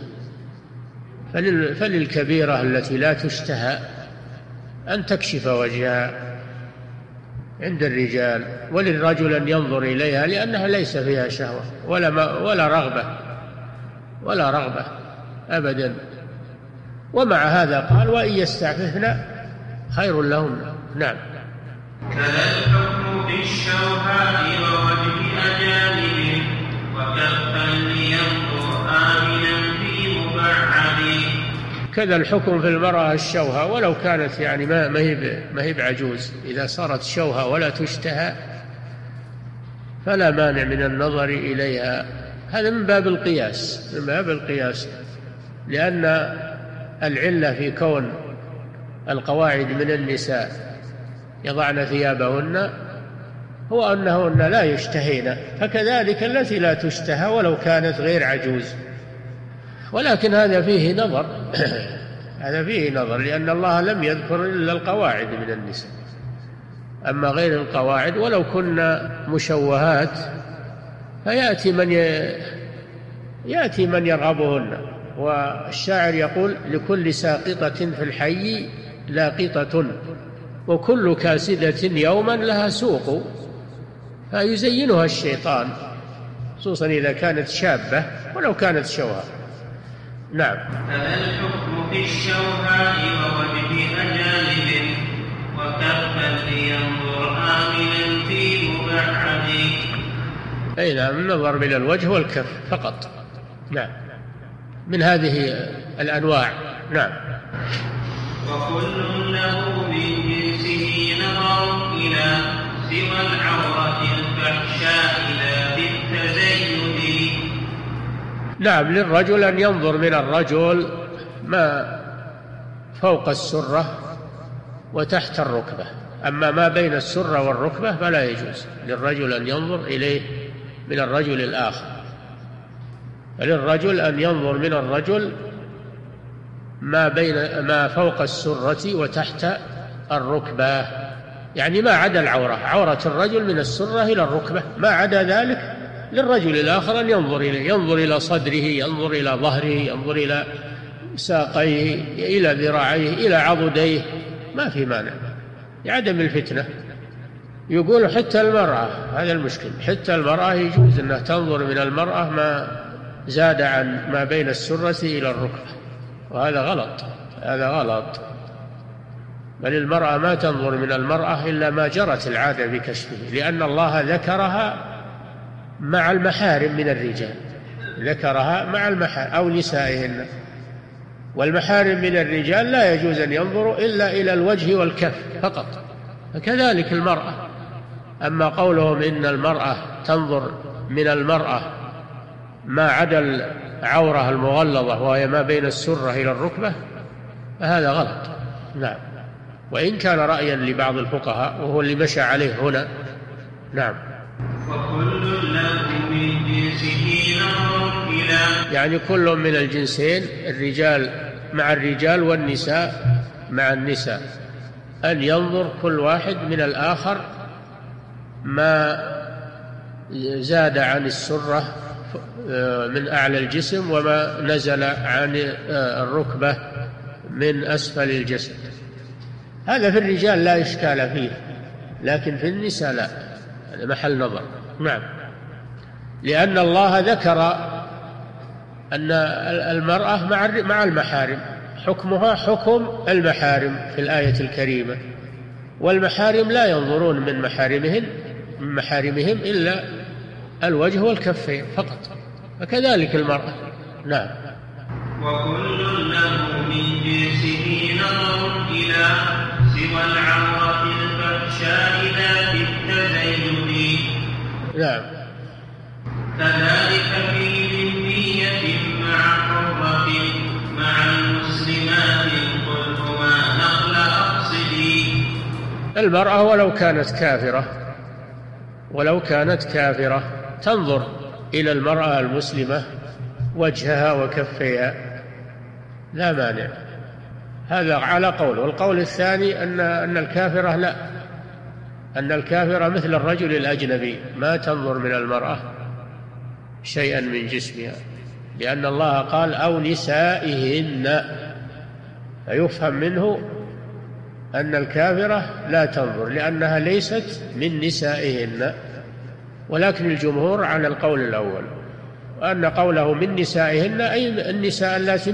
فللكبيرة التي لا تشتهى أن تكشف وجهها عند الرجال، وللرجل أن ينظر إليها لأنها ليس فيها شهوة ولا رغبة أبدا. ومع هذا قال وإن يستعففن خير لهن. نعم. كذا الحكم بالشوهاء ووجه أجانب وكفا لينظر آمنا في مبعد. كذا الحكم في المرأة الشوهة ولو كانت يعني ما هي بعجوز، إذا صارت شوهة ولا تشتهى فلا مانع من النظر إليها. هذا من باب القياس، لأن العلة في كون القواعد من النساء يضعن ثيابهن هو أنهن لا يشتهين، فكذلك التي لا تشتهى ولو كانت غير عجوز. ولكن هذا فيه نظر لأن الله لم يذكر إلا القواعد من النساء. أما غير القواعد ولو كنا مشوهات فيأتي من يرغبهن. والشاعر يقول لكل ساقطة في الحي لاقطة وكل كاسدة يوما لها سوق، فيزينها الشيطان خصوصا إذا كانت شابة ولو كانت شوهة. نعم. هذا الحكم في الشوهاء ووجه أجانب وكفا لينظر آمنا في مبعد. أي نعم، النظر إلى الوجه والكف فقط. نعم. من هذه الأنواع. نعم. وكل له من جنسه نظر إلى سوى العورة الفحشاء لا بالتزين. نعم، للرجل أن ينظر من الرجل ما فوق السرة وتحت الركبة، أما ما بين السرة والركبة فلا يجوز للرجل أن ينظر إليه من الرجل الآخر. فللرجل أن ينظر من الرجل ما فوق السرة وتحت الركبة، يعني ما عدا العورة، عورة الرجل من السرة إلى الركبة، ما عدا ذلك للرجل الآخر أن ينظر إليه، ينظر إلى صدره، ينظر إلى ظهره، ينظر إلى ساقيه، إلى ذراعيه، إلى عضديه، ما في مانع لعدم الفتنة. يقول حتى المرأة، هذا المشكل، حتى المرأة يجوز أنها تنظر من المرأة ما زاد عن ما بين السرة إلى الركبة، وهذا غلط، هذا غلط. بل المرأة ما تنظر من المرأة إلا ما جرت العادة بكشفه، لأن الله ذكرها مع المحارم من الرجال، ذكرها مع المحارم أو نسائهن، والمحارم من الرجال لا يجوز أن ينظروا إلا إلى الوجه والكف فقط، فكذلك المرأة. أما قولهم إن المرأة تنظر من المرأة ما عدا العورة المغلظة وهي ما بين السرة إلى الركبة فهذا غلط. نعم، وإن كان رأيا لبعض الفقهاء وهو اللي مشى عليه هنا. نعم. وكل له من جنسه نظر إلى، يعني كل من الجنسين، الرجال مع الرجال والنساء مع النساء، أن ينظر كل واحد من الآخر ما زاد عن السرة من أعلى الجسم وما نزل عن الركبة من أسفل الجسد. هذا في الرجال لا إشكال فيه، لكن في النساء لا، هذا محل نظر. نعم، لأن الله ذكر أن المرأة مع المحارم، حكمها حكم المحارم في الآية الكريمة، والمحارم لا ينظرون من محارمهم إلا الوجه والكفين فقط، فكذلك المرأة. نعم. وكل له من جنسه نظر إلى سوى العورة الفحشاء ذات التزين. نعم. كذلك في ذمية مع حرة مع المسلمات كلهما نقل أقصدي. المرأة ولو كانت كافرة تنظر إلى المرأة المسلمة وجهها وكفيها لا مانع، هذا على قول. والقول الثاني أن الكافرة لا، أن الكافرة مثل الرجل الأجنبي ما تنظر من المرأة شيئا من جسمها، لأن الله قال أو نسائهن، فيفهم منه أن الكافرة لا تنظر لأنها ليست من نسائهن. ولكن الجمهور على القول الأول، وأن قوله من نسائهن أي النساء اللاتي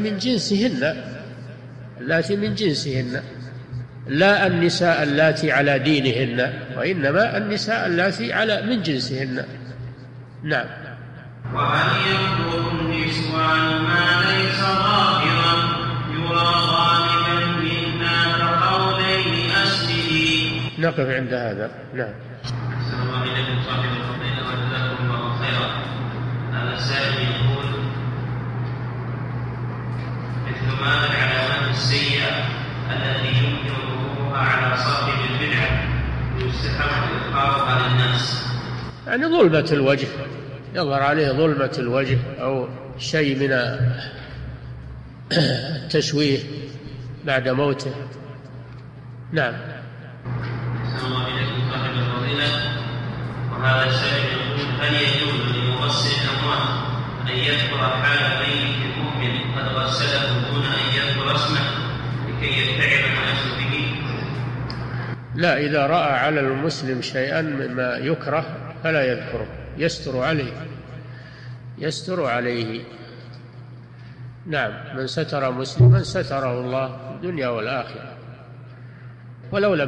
من جنسهن، لا النساء اللاتي على دينهن، وإنما النساء اللاتي من جنسهن. نعم. وهل ينظر النسوان ما ليس ظاهرا يرى غالبا منا كقولين أسله. نقف عند هذا. نعم. أحسن الله إليكم صاحب الفضيلة وجزاكم الله خيرا. هذا السائل يقول: مثل ما العلامات السيئة التي يمكن ظهورها على صاحب البدعة يستحب إظهارها للناس؟ يعني ظلمة الوجه، يظهر عليه ظلمة الوجه أو شيء من التشويه بعد موته. نعم. أحسن الله إليكم صاحب الفضيلة. وهذا السائل يقول: هل يجوز لمغسل الأموات أن يذكر حال ميت مؤمن قد غسله دون أن يذكر اسمه لكي يتعب الناس به؟ لا، إذا رأى على المسلم شيئا مما يكره فلا يذكره، يستر عليه. نعم، من ستر مسلما ستره الله في الدنيا والآخرة ولو لم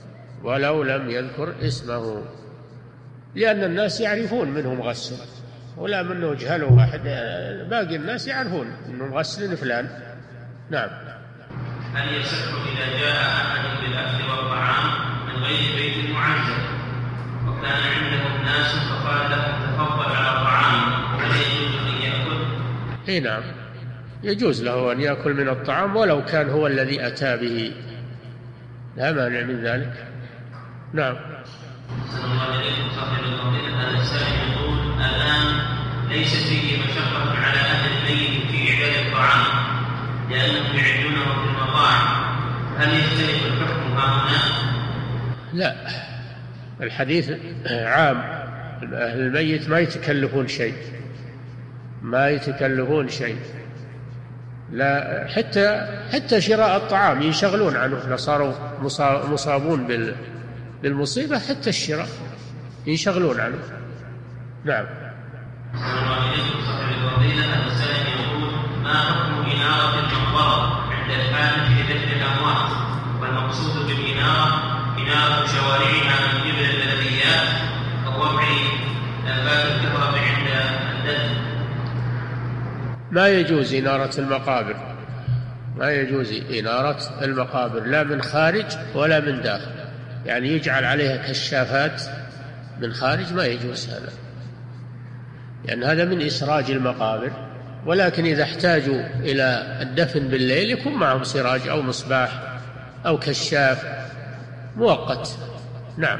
يذكر اسمه، لأن الناس يعرفون منه مغسل، ولا منه يجهله واحد، باقي الناس يعرفون أنه مغسل فلان. نعم. هل يصح إذا جاء أحد بالأكل والطعام من غير بيت معزز وكان عنده ناس فقال له تفضل على طعامه، هل يجوز أن يأكل؟ اي نعم، يجوز له أن يأكل من الطعام ولو كان هو الذي أتى به، لا مانع من ذلك. نعم. صلى الله عليه صاحب الفضيلة هذا السائل يقول الآن ليس فيه مشقة على أهل الميت في إعداد الطعام لأنهم يعدونه في المطاعم، هل يختلف الحكم هنا؟ لا، الحديث عام، أهل الميت ما يتكلفون شيء، ما يتكلفون شيء، لا حتى شراء الطعام ينشغلون عنه، صاروا مصابون بالمصيبة، حتى الشراء ينشغلون عنه. نعم. صاحب الفضيلة السائل يقول ما حكم إنارة المقبرة عند الحاجة لدفن الأموات، والمقصود بالإنارة إنارة شوارعها من قبل البلديات أو وضع لمبات الكهرباء عند الدفن؟ ما يجوز إنارة المقابر، ما يجوز إنارة المقابر لا من خارج ولا من داخل، يعني يجعل عليها كشافات من خارج، ما يجوز هذا، لأن يعني هذا من إسراج المقابر. ولكن إذا احتاجوا إلى الدفن بالليل يكون معهم سراج أو مصباح أو كشاف مؤقت. نعم.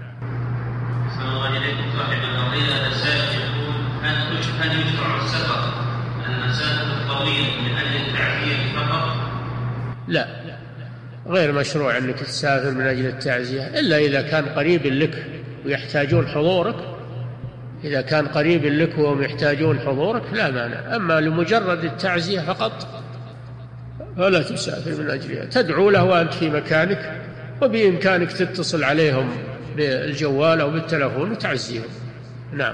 صلى الله عليكم صاحب الفضيلة السائل يقول هل يشرع السفر المسافة الطويلة من أجل التعزية فقط؟ لا، غير مشروع أنك تسافر من أجل التعزية إلا إذا كان قريب لك ويحتاجون حضورك، إذا كان قريب لك وهم يحتاجون حضورك لا مانع، أما لمجرد التعزية فقط فلا تسافر من أجلها، تدعو له وأنت في مكانك، وبإمكانك تتصل عليهم بالجوال أو بالتلفون وتعزيهم. نعم.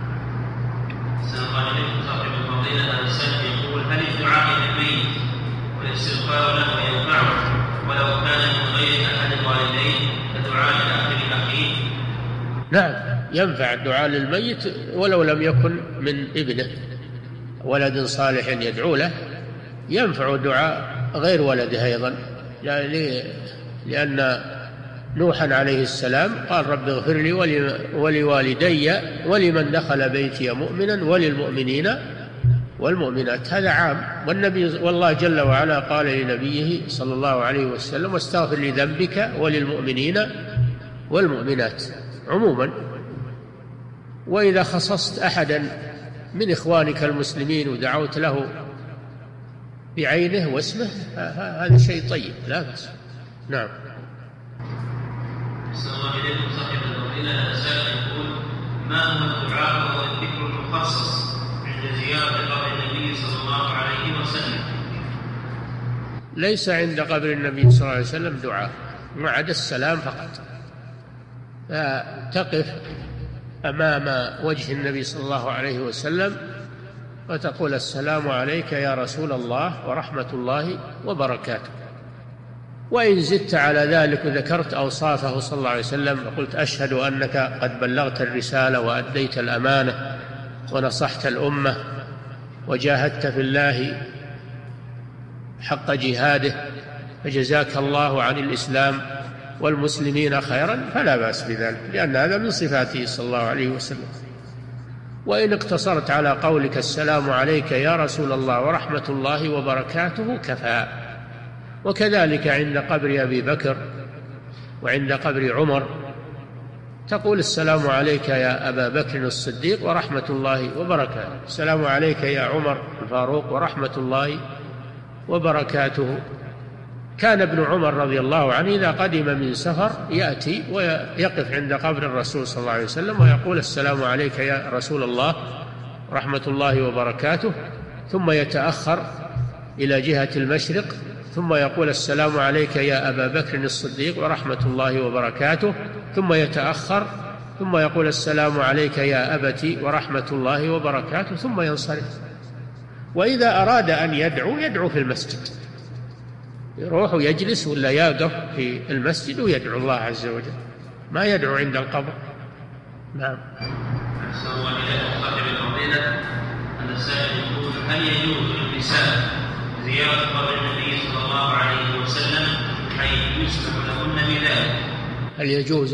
السلام عليكم صاحب الفضيلة السائل يقول هل الدعاء للميت والاستغفار له ينفعه ولو كان من غير أحد الوالدين كدعاء لآخر أخيه؟ نعم، ينفع الدعاء للميت ولو لم يكن من ابنه، ولد صالح يدعو له ينفع دعاء غير ولده أيضا، لأن نوحا عليه السلام قال رب اغفر لي ولوالدي ولمن دخل بيتي مؤمنا وللمؤمنين والمؤمنات، هذا عام. والله جل وعلا قال لنبيه صلى الله عليه وسلم واستغفر لذنبك وللمؤمنين والمؤمنات عموما. وإذا خصصت أحدا من إخوانك المسلمين ودعوت له بعينه واسمه هذا شيء طيب لا بأس. نعم. صلى الله عليه صاحب الفضيلة السائل يقول ما هو الدعاء والذكر المخصص عند زيارة قبر النبي صلى الله عليه وسلم؟ ليس عند قبر النبي صلى الله عليه وسلم دعاء ما عدا السلام فقط، فتقف أمام وجه النبي صلى الله عليه وسلم وتقول السلام عليك يا رسول الله ورحمة الله وبركاته. وإن زدت على ذلك وذكرت أوصافه صلى الله عليه وسلم وقلت أشهد أنك قد بلغت الرسالة وأديت الأمانة ونصحت الأمة وجاهدت في الله حق جهاده فجزاك الله عن الإسلام والمسلمين خيرا فلا بأس بذلك، لأن هذا من صفاته صلى الله عليه وسلم. وإن اقتصرت على قولك السلام عليك يا رسول الله ورحمة الله وبركاته كفى. وكذلك عند قبر أبي بكر وعند قبر عمر تقول السلام عليك يا أبا بكر الصديق ورحمة الله وبركاته، السلام عليك يا عمر الفاروق ورحمة الله وبركاته. كان ابن عمر رضي الله عنه إذا قدم من سفر يأتي ويقف عند قبر الرسول صلى الله عليه وسلم ويقول السلام عليك يا رسول الله رحمة الله وبركاته، ثم يتأخر إلى جهة المشرق ثم يقول السلام عليك يا أبا بكر الصديق ورحمة الله وبركاته، ثم يتأخر ثم يقول السلام عليك يا أبتي ورحمة الله وبركاته، ثم ينصرف. وإذا أراد أن يدعو في المسجد يروح ويجلس ولا يقف في المسجد ويدعو الله عز وجل، ما يدعو عند القبر. نعم. أحسن الله إليكم صاحب الفضيلة. أن السائل يقول: هل يجوز للنساء زيارة قبر النبي صلى الله عليه وسلم حيث يسمح لهن بذلك؟ هل يجوز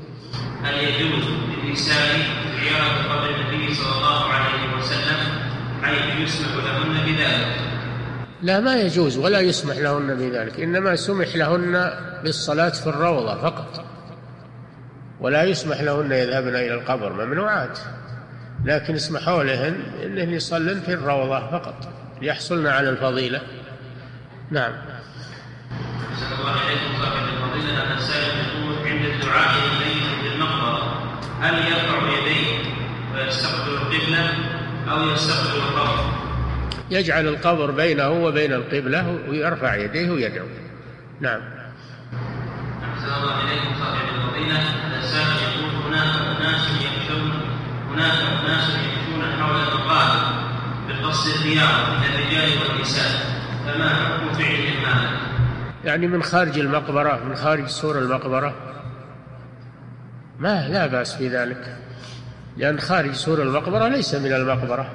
للنساء زيارة قبر النبي صلى الله عليه وسلم حيث يسمح لهن بذلك؟ لا، ما يجوز ولا يسمح لهن بذلك، إنما سمح لهن بالصلاة في الروضة فقط، ولا يسمح لهن يذهبن إلى القبر، ممنوعات، لكن اسمحوا لهن إنهن يصلن في الروضة فقط ليحصلن على الفضيلة. نعم. أحسن الله إليكم صاحب الفضيلة. أن السائل يقول: عند الدعاء إليه بالمقبرة هل يرفع يديه ويستقبل القبلة أو يستقبل القبر؟ يجعل القبر بينه وبين القبلة ويرفع يديه ويدعو. نعم. أحسن الله إليكم صاحب الفضيلة. هذا السائل يقول: هناك أناس يمشون حول المقابر بقصد الزيارة من الرجال والنساء، فما حكم فعلهم هذا؟ يعني من خارج المقبرة، من خارج سور المقبرة، لا بأس في ذلك، لأن خارج سور المقبرة ليس من المقبرة،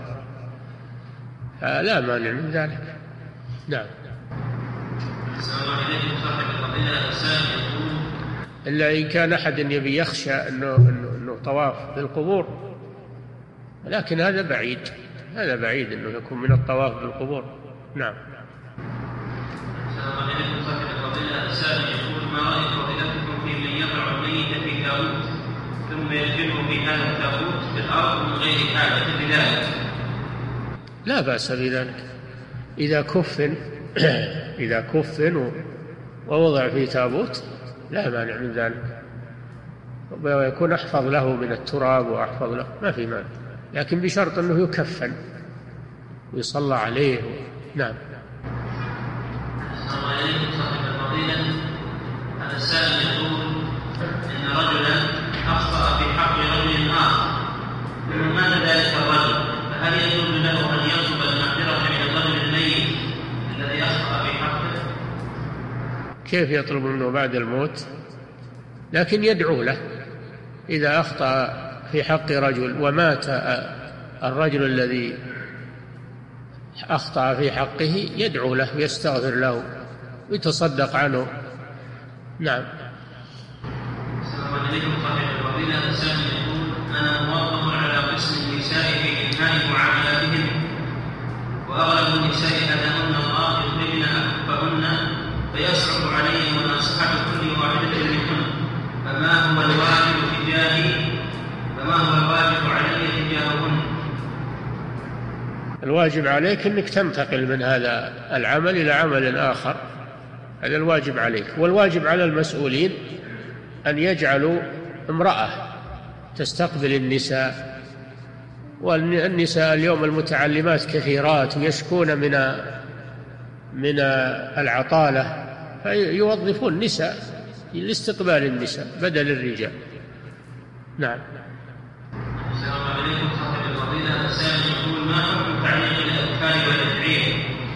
لا مانع من ذلك. نعم. أحسن الله إليكم صاحب الفضيلة. السائل يقول: إلا إن كان أحد يبي يخشى أنه طواف بالقبور، لكن هذا بعيد أنه يكون من الطواف بالقبور. نعم. أحسن الله إليكم صاحب الفضيلة. السائل يقول: ما رأي فضيلتكم في من يضع الميت في تابوت ثم يدفنه في هذا التابوت في الأرض من غير حاجة لذلك؟ لا بأس بذلك، إذا كفن ووضع في تابوت لا مانع من ذلك، ويكون أحفظ له من التراب وأحفظ له، ما في مانع، لكن بشرط أنه يكفن ويصلى عليه. نعم. الله إليكم صاحب الفضيلة. هذا السائل يقول: إن رجلا أخطأ في حق رجل آخر ثم مات ذلك الرجل، فهل يجوز له أن يطلب المغفرة من الرجل الميت الذي أخطأ في حقه؟ كيف يطلب منه بعد الموت؟ لكن يدعو له إذا أخطأ في حق رجل ومات الرجل الذي أخطأ في حقه، يدعو له ويستغفر له ويتصدق عنه. نعم. السلام عليكم صاحب الفضيلة. السائل يقول: أنا موظف على قسم النساء في إنهاء معاملاتهن، وأغلب النساء هداهن الله يطلبن أكفهن، فيصعب علي ونصحة كل واحدة منهن، فما هو الواجب علي تجاههن؟ الواجب عليك أنك تنتقل من هذا العمل إلى عمل آخر، هذا الواجب عليك. والواجب على المسؤولين أن يجعلوا امرأة تستقبل النساء، والنساء اليوم المتعلمات كثيرات ويشكون من العطالة، فيوظفون النساء لاستقبال النساء بدل الرجال. نعم. السلام عليكم صاحب الفضيلة. السائل يقول: ما حكم تعليق الأذكار والأدعية؟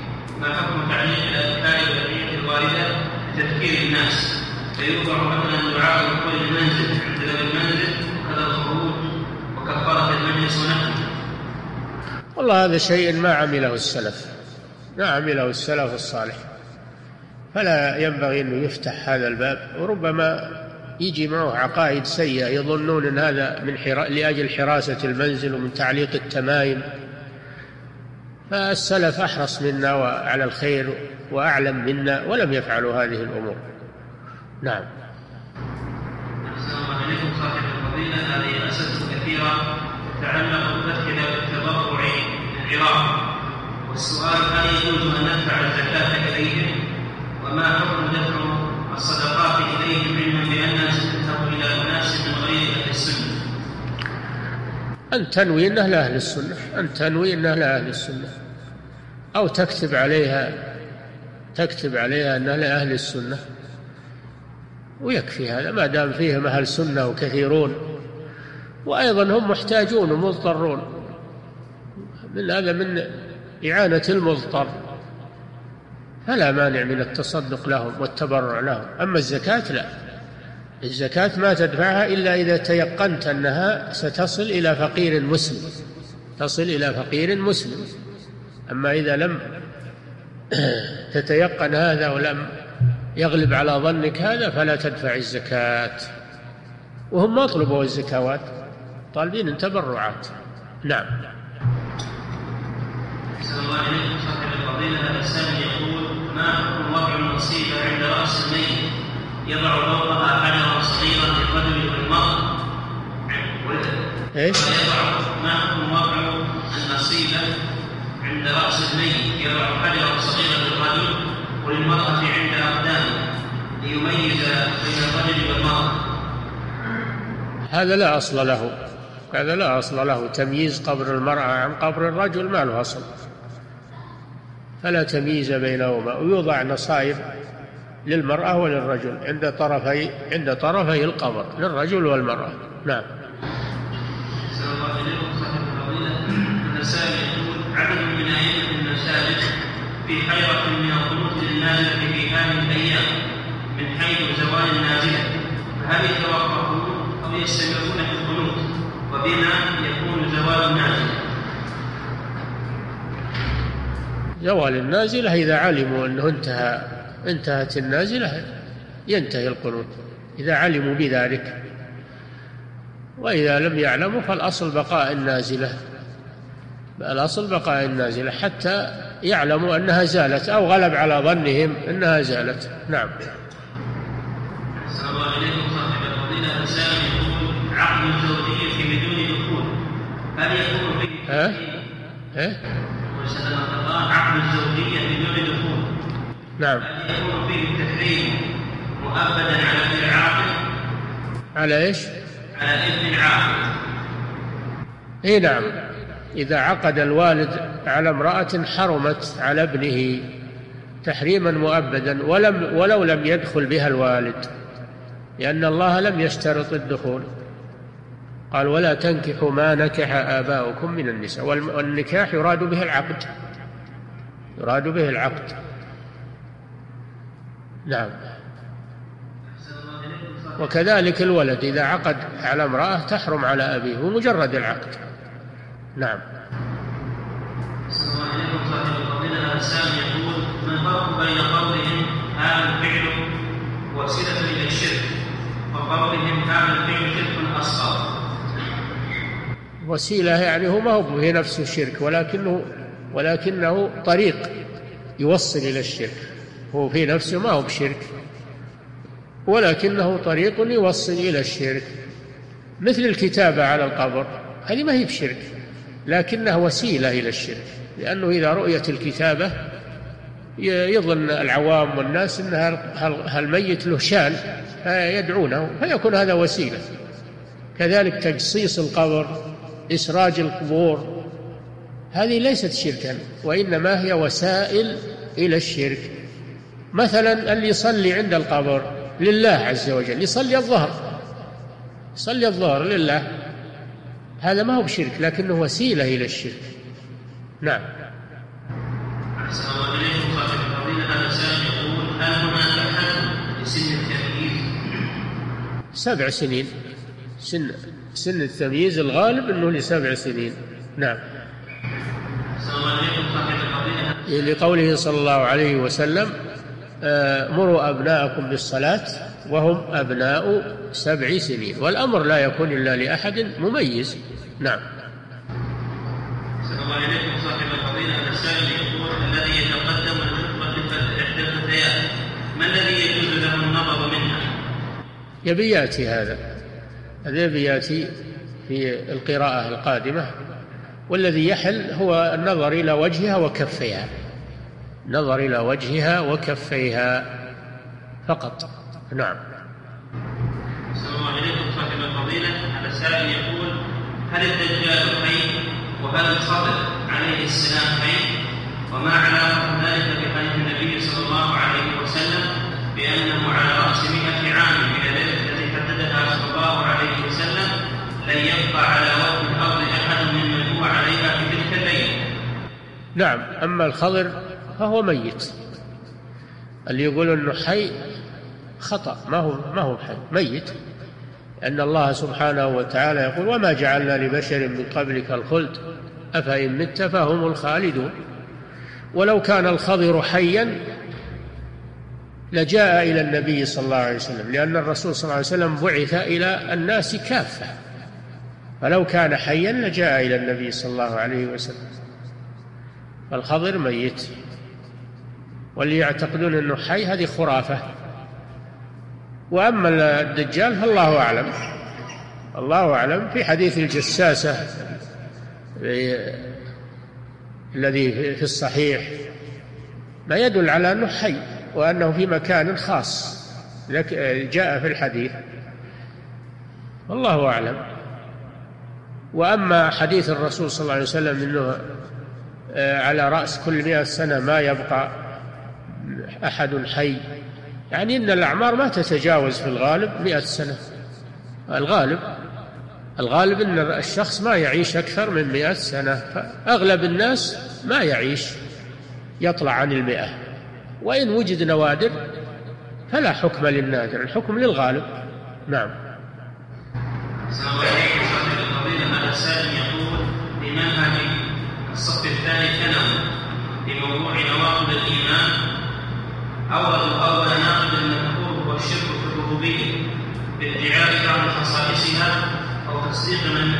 الواردة لتذكير الناس، فيوضع مثلا دعاء دخول المنزل عند باب المنزل وكذا الخروج وكفارة المجلس ونحوه؟ والله هذا شيء ما عمله السلف الصالح، فلا ينبغي أنه يفتح هذا الباب، وربما يجي معه عقائد سيئة يظنون أن هذا من لأجل حراسة المنزل ومن تعليق التمائم، فالسلف أحرص منا وعلى الخير وأعلم منا ولم يفعلوا هذه الأمور. نعم. السلام عليكم صاحب الفضيلة. هذه أسئلة كثيرة تتعلق بالتذكرة بالتضرع للعراق، والسؤال: هل يجوز أن ندفع الزكاة إليهم؟ وما حكم دفع الصدقات إليهم علما بأنها ستذهب إلى أناس من غير أهل السنة؟ أن تنوي أنها لأهل السنة، أو تكتب عليها أنها لأهل السنة، ويكفي هذا ما دام فيهم أهل سنة وكثيرون، وأيضا هم محتاجون ومضطرون، من هذا من إعانة المضطر، فلا مانع من التصدق لهم والتبرع لهم. أما الزكاة لا، الزكاة ما تدفعها إلا إذا تيقنت أنها ستصل إلى فقير مسلم، تصل إلى فقير مسلم. أما إذا لم تتيقن هذا ولم يغلب على ظنك هذا فلا تدفع الزكاة. وهم ما طلبوا الزكوات، طالبين التبرعات. نعم. أحسن الله إليكم صاحب الفضيلة. الإنسان يقول: ما حكم وضع المصيبة عند رأس الميت يضع فوقها حجرا صغيرا للرجل والمرأة؟ إيش؟ ما حكم وضع المصيبة عند رأس الميت يضع حجرا صغيرا للرجل وللمرأة عند أقدامه ليميز بين الرجل والمرأة؟ هذا لا أصل له، هذا لا أصل له. تمييز قبر المرأة عن قبر الرجل ما له أصل، فلا تمييز بينهما. ويوضع نصائب للمرأة وللرجل عند طرفي القبر، للرجل والمرأة. نعم. أحسن الله إليكم صاحب الفضيلة. النسائي يقول: عدد من أئمة المساجد في حيرة من القنوت النازلة في هذه الأيام من حيث زوال النازلة، فهل يتوقفون أو يستمرون في القنوت؟ وبما يكون زوال النازلة؟ زوال النازلة إذا علموا أنه انتهت النازلة ينتهي القنوت، إذا علموا بذلك. وإذا لم يعلموا فالأصل بقاء النازلة، الأصل بقاء النازلة حتى يعلموا أنها زالت أو غلب على ظنهم أنها زالت. نعم. أحسن الله إليكم صاحب الفضيلة. الإنسان يقول: عقد الزوجية بدون دخول هل يكون فيه عقد الزوجية بدون دخول؟ نعم. هل يكون فيه التحريم مؤبدا على ابن العاقل؟ على إيش؟ على ابن العاقل. إيه نعم. إذا عقد الوالد على امرأة حرمت على ابنه تحريما مؤبدا ولو لم يدخل بها الوالد، لأن الله لم يشترط الدخول. قال: ولا تنكحوا ما نكح آباؤكم من النساء. والنكاح يراد به العقد، يراد به العقد. نعم. وكذلك الولد إذا عقد على امرأة تحرم على أبيه بمجرد العقد. نعم. السلام عليكم صاحب الفضيلة. الإنسان يقول: ما الفرق بين قولهم هذا الفعل وسيلة إلى الشرك وقولهم هذا الفعل شرك أصغر؟ وسيلة يعني هو ما هو في نفسه الشرك، ولكنه طريق يوصل إلى الشرك. هو في نفسه ما هو بشرك، ولكنه طريق يوصل إلى الشرك. مثل الكتابة على القبر، هذه ما هي بشرك لكنها وسيلة إلى الشرك، لأنه إذا رؤيت الكتابة يظن العوام والناس أن هالميت له شان يدعونه، فيكون هذا وسيلة. كذلك تجصيص القبر، إسراج القبور، هذه ليست شركا، وإنما هي وسائل إلى الشرك. مثلا اللي يصلي عند القبر لله عز وجل، يصلي الظهر لله، هذا ما هو بشرك لكنه وسيلة إلى الشرك. نعم. أحسن الله إليكم صاحب الفضيلة. هذا السائل يقول: هل هناك حد لسن التمييز؟ 7 سنين. سن التمييز الغالب أنه ل7 سنين. نعم. أحسن الله إليكم صاحب الفضيلة. لقوله صلى الله عليه وسلم: مروا أبناءكم بالصلاة وهم أبناء 7 سنين. والأمر لا يكون إلا لأحد مميز. نعم. أحسن الله إليكم صاحب الفضيلة. السائل يقول: الذي يتقدم الخطبة إحدى الفتيات ما الذي يجوز له النظر منها؟ يبي يأتي هذا يبي يأتي في القراءة القادمة. والذي يحل هو النظر إلى وجهها وكفيها، نظر إلى وجهها وكفيها فقط. نعم. السلام عليكم صاحب الفضيلة. هذا السائل يقول: هل الدجال حي؟ وهل الخضر عليه السلام حي؟ وما علاقة ذلك بحديث النبي صلى الله عليه وسلم بأنه على رأس 100 عام من الليلة التي حددها صلى الله عليه وسلم لن يبقى على وجه الأرض أحد ممن هو عليها في تلك الليلة؟ نعم. أما الخضر فهو ميت. اللي يقول أنه حي خطأ، ما هو حي، ميت. أن الله سبحانه وتعالى يقول: وما جعلنا لبشر من قبلك الخلد أفإن مت فهم الخالدون. ولو كان الخضر حيا لجاء إلى النبي صلى الله عليه وسلم، لأن الرسول صلى الله عليه وسلم بعث إلى الناس كافة، فلو كان حيا لجاء إلى النبي صلى الله عليه وسلم. فالخضر ميت، واللي يعتقدون أنه حي هذه خرافة. وأما الدجال فالله أعلم، الله أعلم. في حديث الجساسة الذي في الصحيح ما يدل على أنه حي وأنه في مكان خاص جاء في الحديث، والله أعلم. وأما حديث الرسول صلى الله عليه وسلم أنه على رأس كل 100 سنة ما يبقى أحد حي، يعني أن الأعمار ما تتجاوز في الغالب 100 سنة. الغالب أن الشخص ما يعيش أكثر من 100 سنة، فأغلب الناس ما يعيش يطلع عن 100. وإن وجد نوادر فلا حكم للنادر، الحكم للغالب. نعم. السلام عليكم صاحب الفضيلة. هذا السائل يقول: في منهج الصف الثاني ثانوي بموضوع نواقض الإيمان أوردوا أول ناقض المذكور هو الشرك في الربوبية بادعاء بعض خصائصها أو تصديق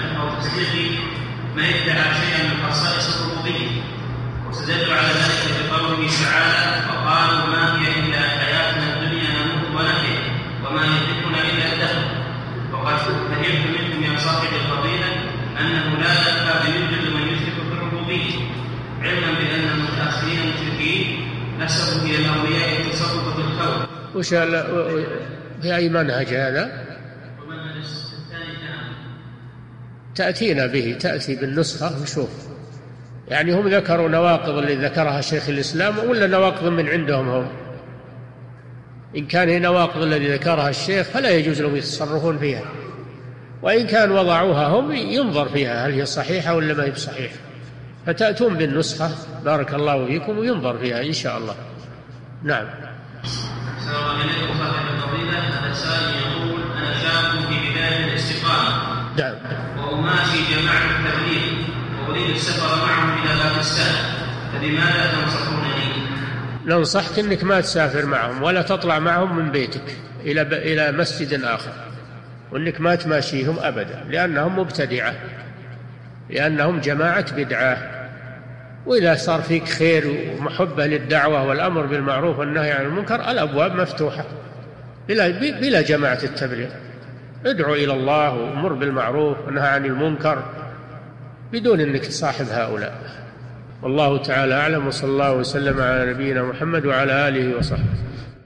ما يدعى شيئا من خصائص الربوبية، واستدلوا على ذلك بقوله تعالى: وقالوا ما هي إلا حياتنا الدنيا نموت ونحيا وما يهلكنا إلا الدهر. وقد فهمت منكم يا صاحب الفضيلة أنه لا يكفى بيوجد من يشرك في الربوبية، علما بأن المتأخرين المشركين نسبوا إلى الأولياء التصرف في الكون. وش في أي منهج هذا؟ ومنهج الثاني تأتينا به، تأتي بالنسخة ونشوف. يعني هم ذكروا نواقض اللي ذكرها شيخ الإسلام ولا نواقض من عندهم هم؟ إن كان هي نواقض الذي ذكرها الشيخ فلا يجوز لهم يتصرفون فيها، وإن كان وضعوها هم ينظر فيها هل هي صحيحة ولا ما هي بصحيحة، فتأتون بالنسخة بارك الله فيكم وينظر فيها إن شاء الله. نعم. السلام عليكم صاحب الفضيلة. هذا سائل يقول: أنا شاب في بداية الاستقامة، نعم، وأماشي جماعة التبليغ وأريد السفر معهم إلى باكستان، فبماذا تنصحونني؟ ننصحك أنك ما تسافر معهم ولا تطلع معهم من بيتك إلى مسجد آخر، وأنك ما تماشيهم أبدا، لأنهم مبتدعة، لأنهم جماعة بدعة. وإذا صار فيك خير ومحبة للدعوة والأمر بالمعروف والنهي عن المنكر الأبواب مفتوحة بلا جماعة التبليغ. ادعو إلى الله وأمر بالمعروف ونهى عن المنكر بدون أنك تصاحب هؤلاء. والله تعالى أعلم، وصلى الله وسلم على نبينا محمد وعلى آله وصحبه.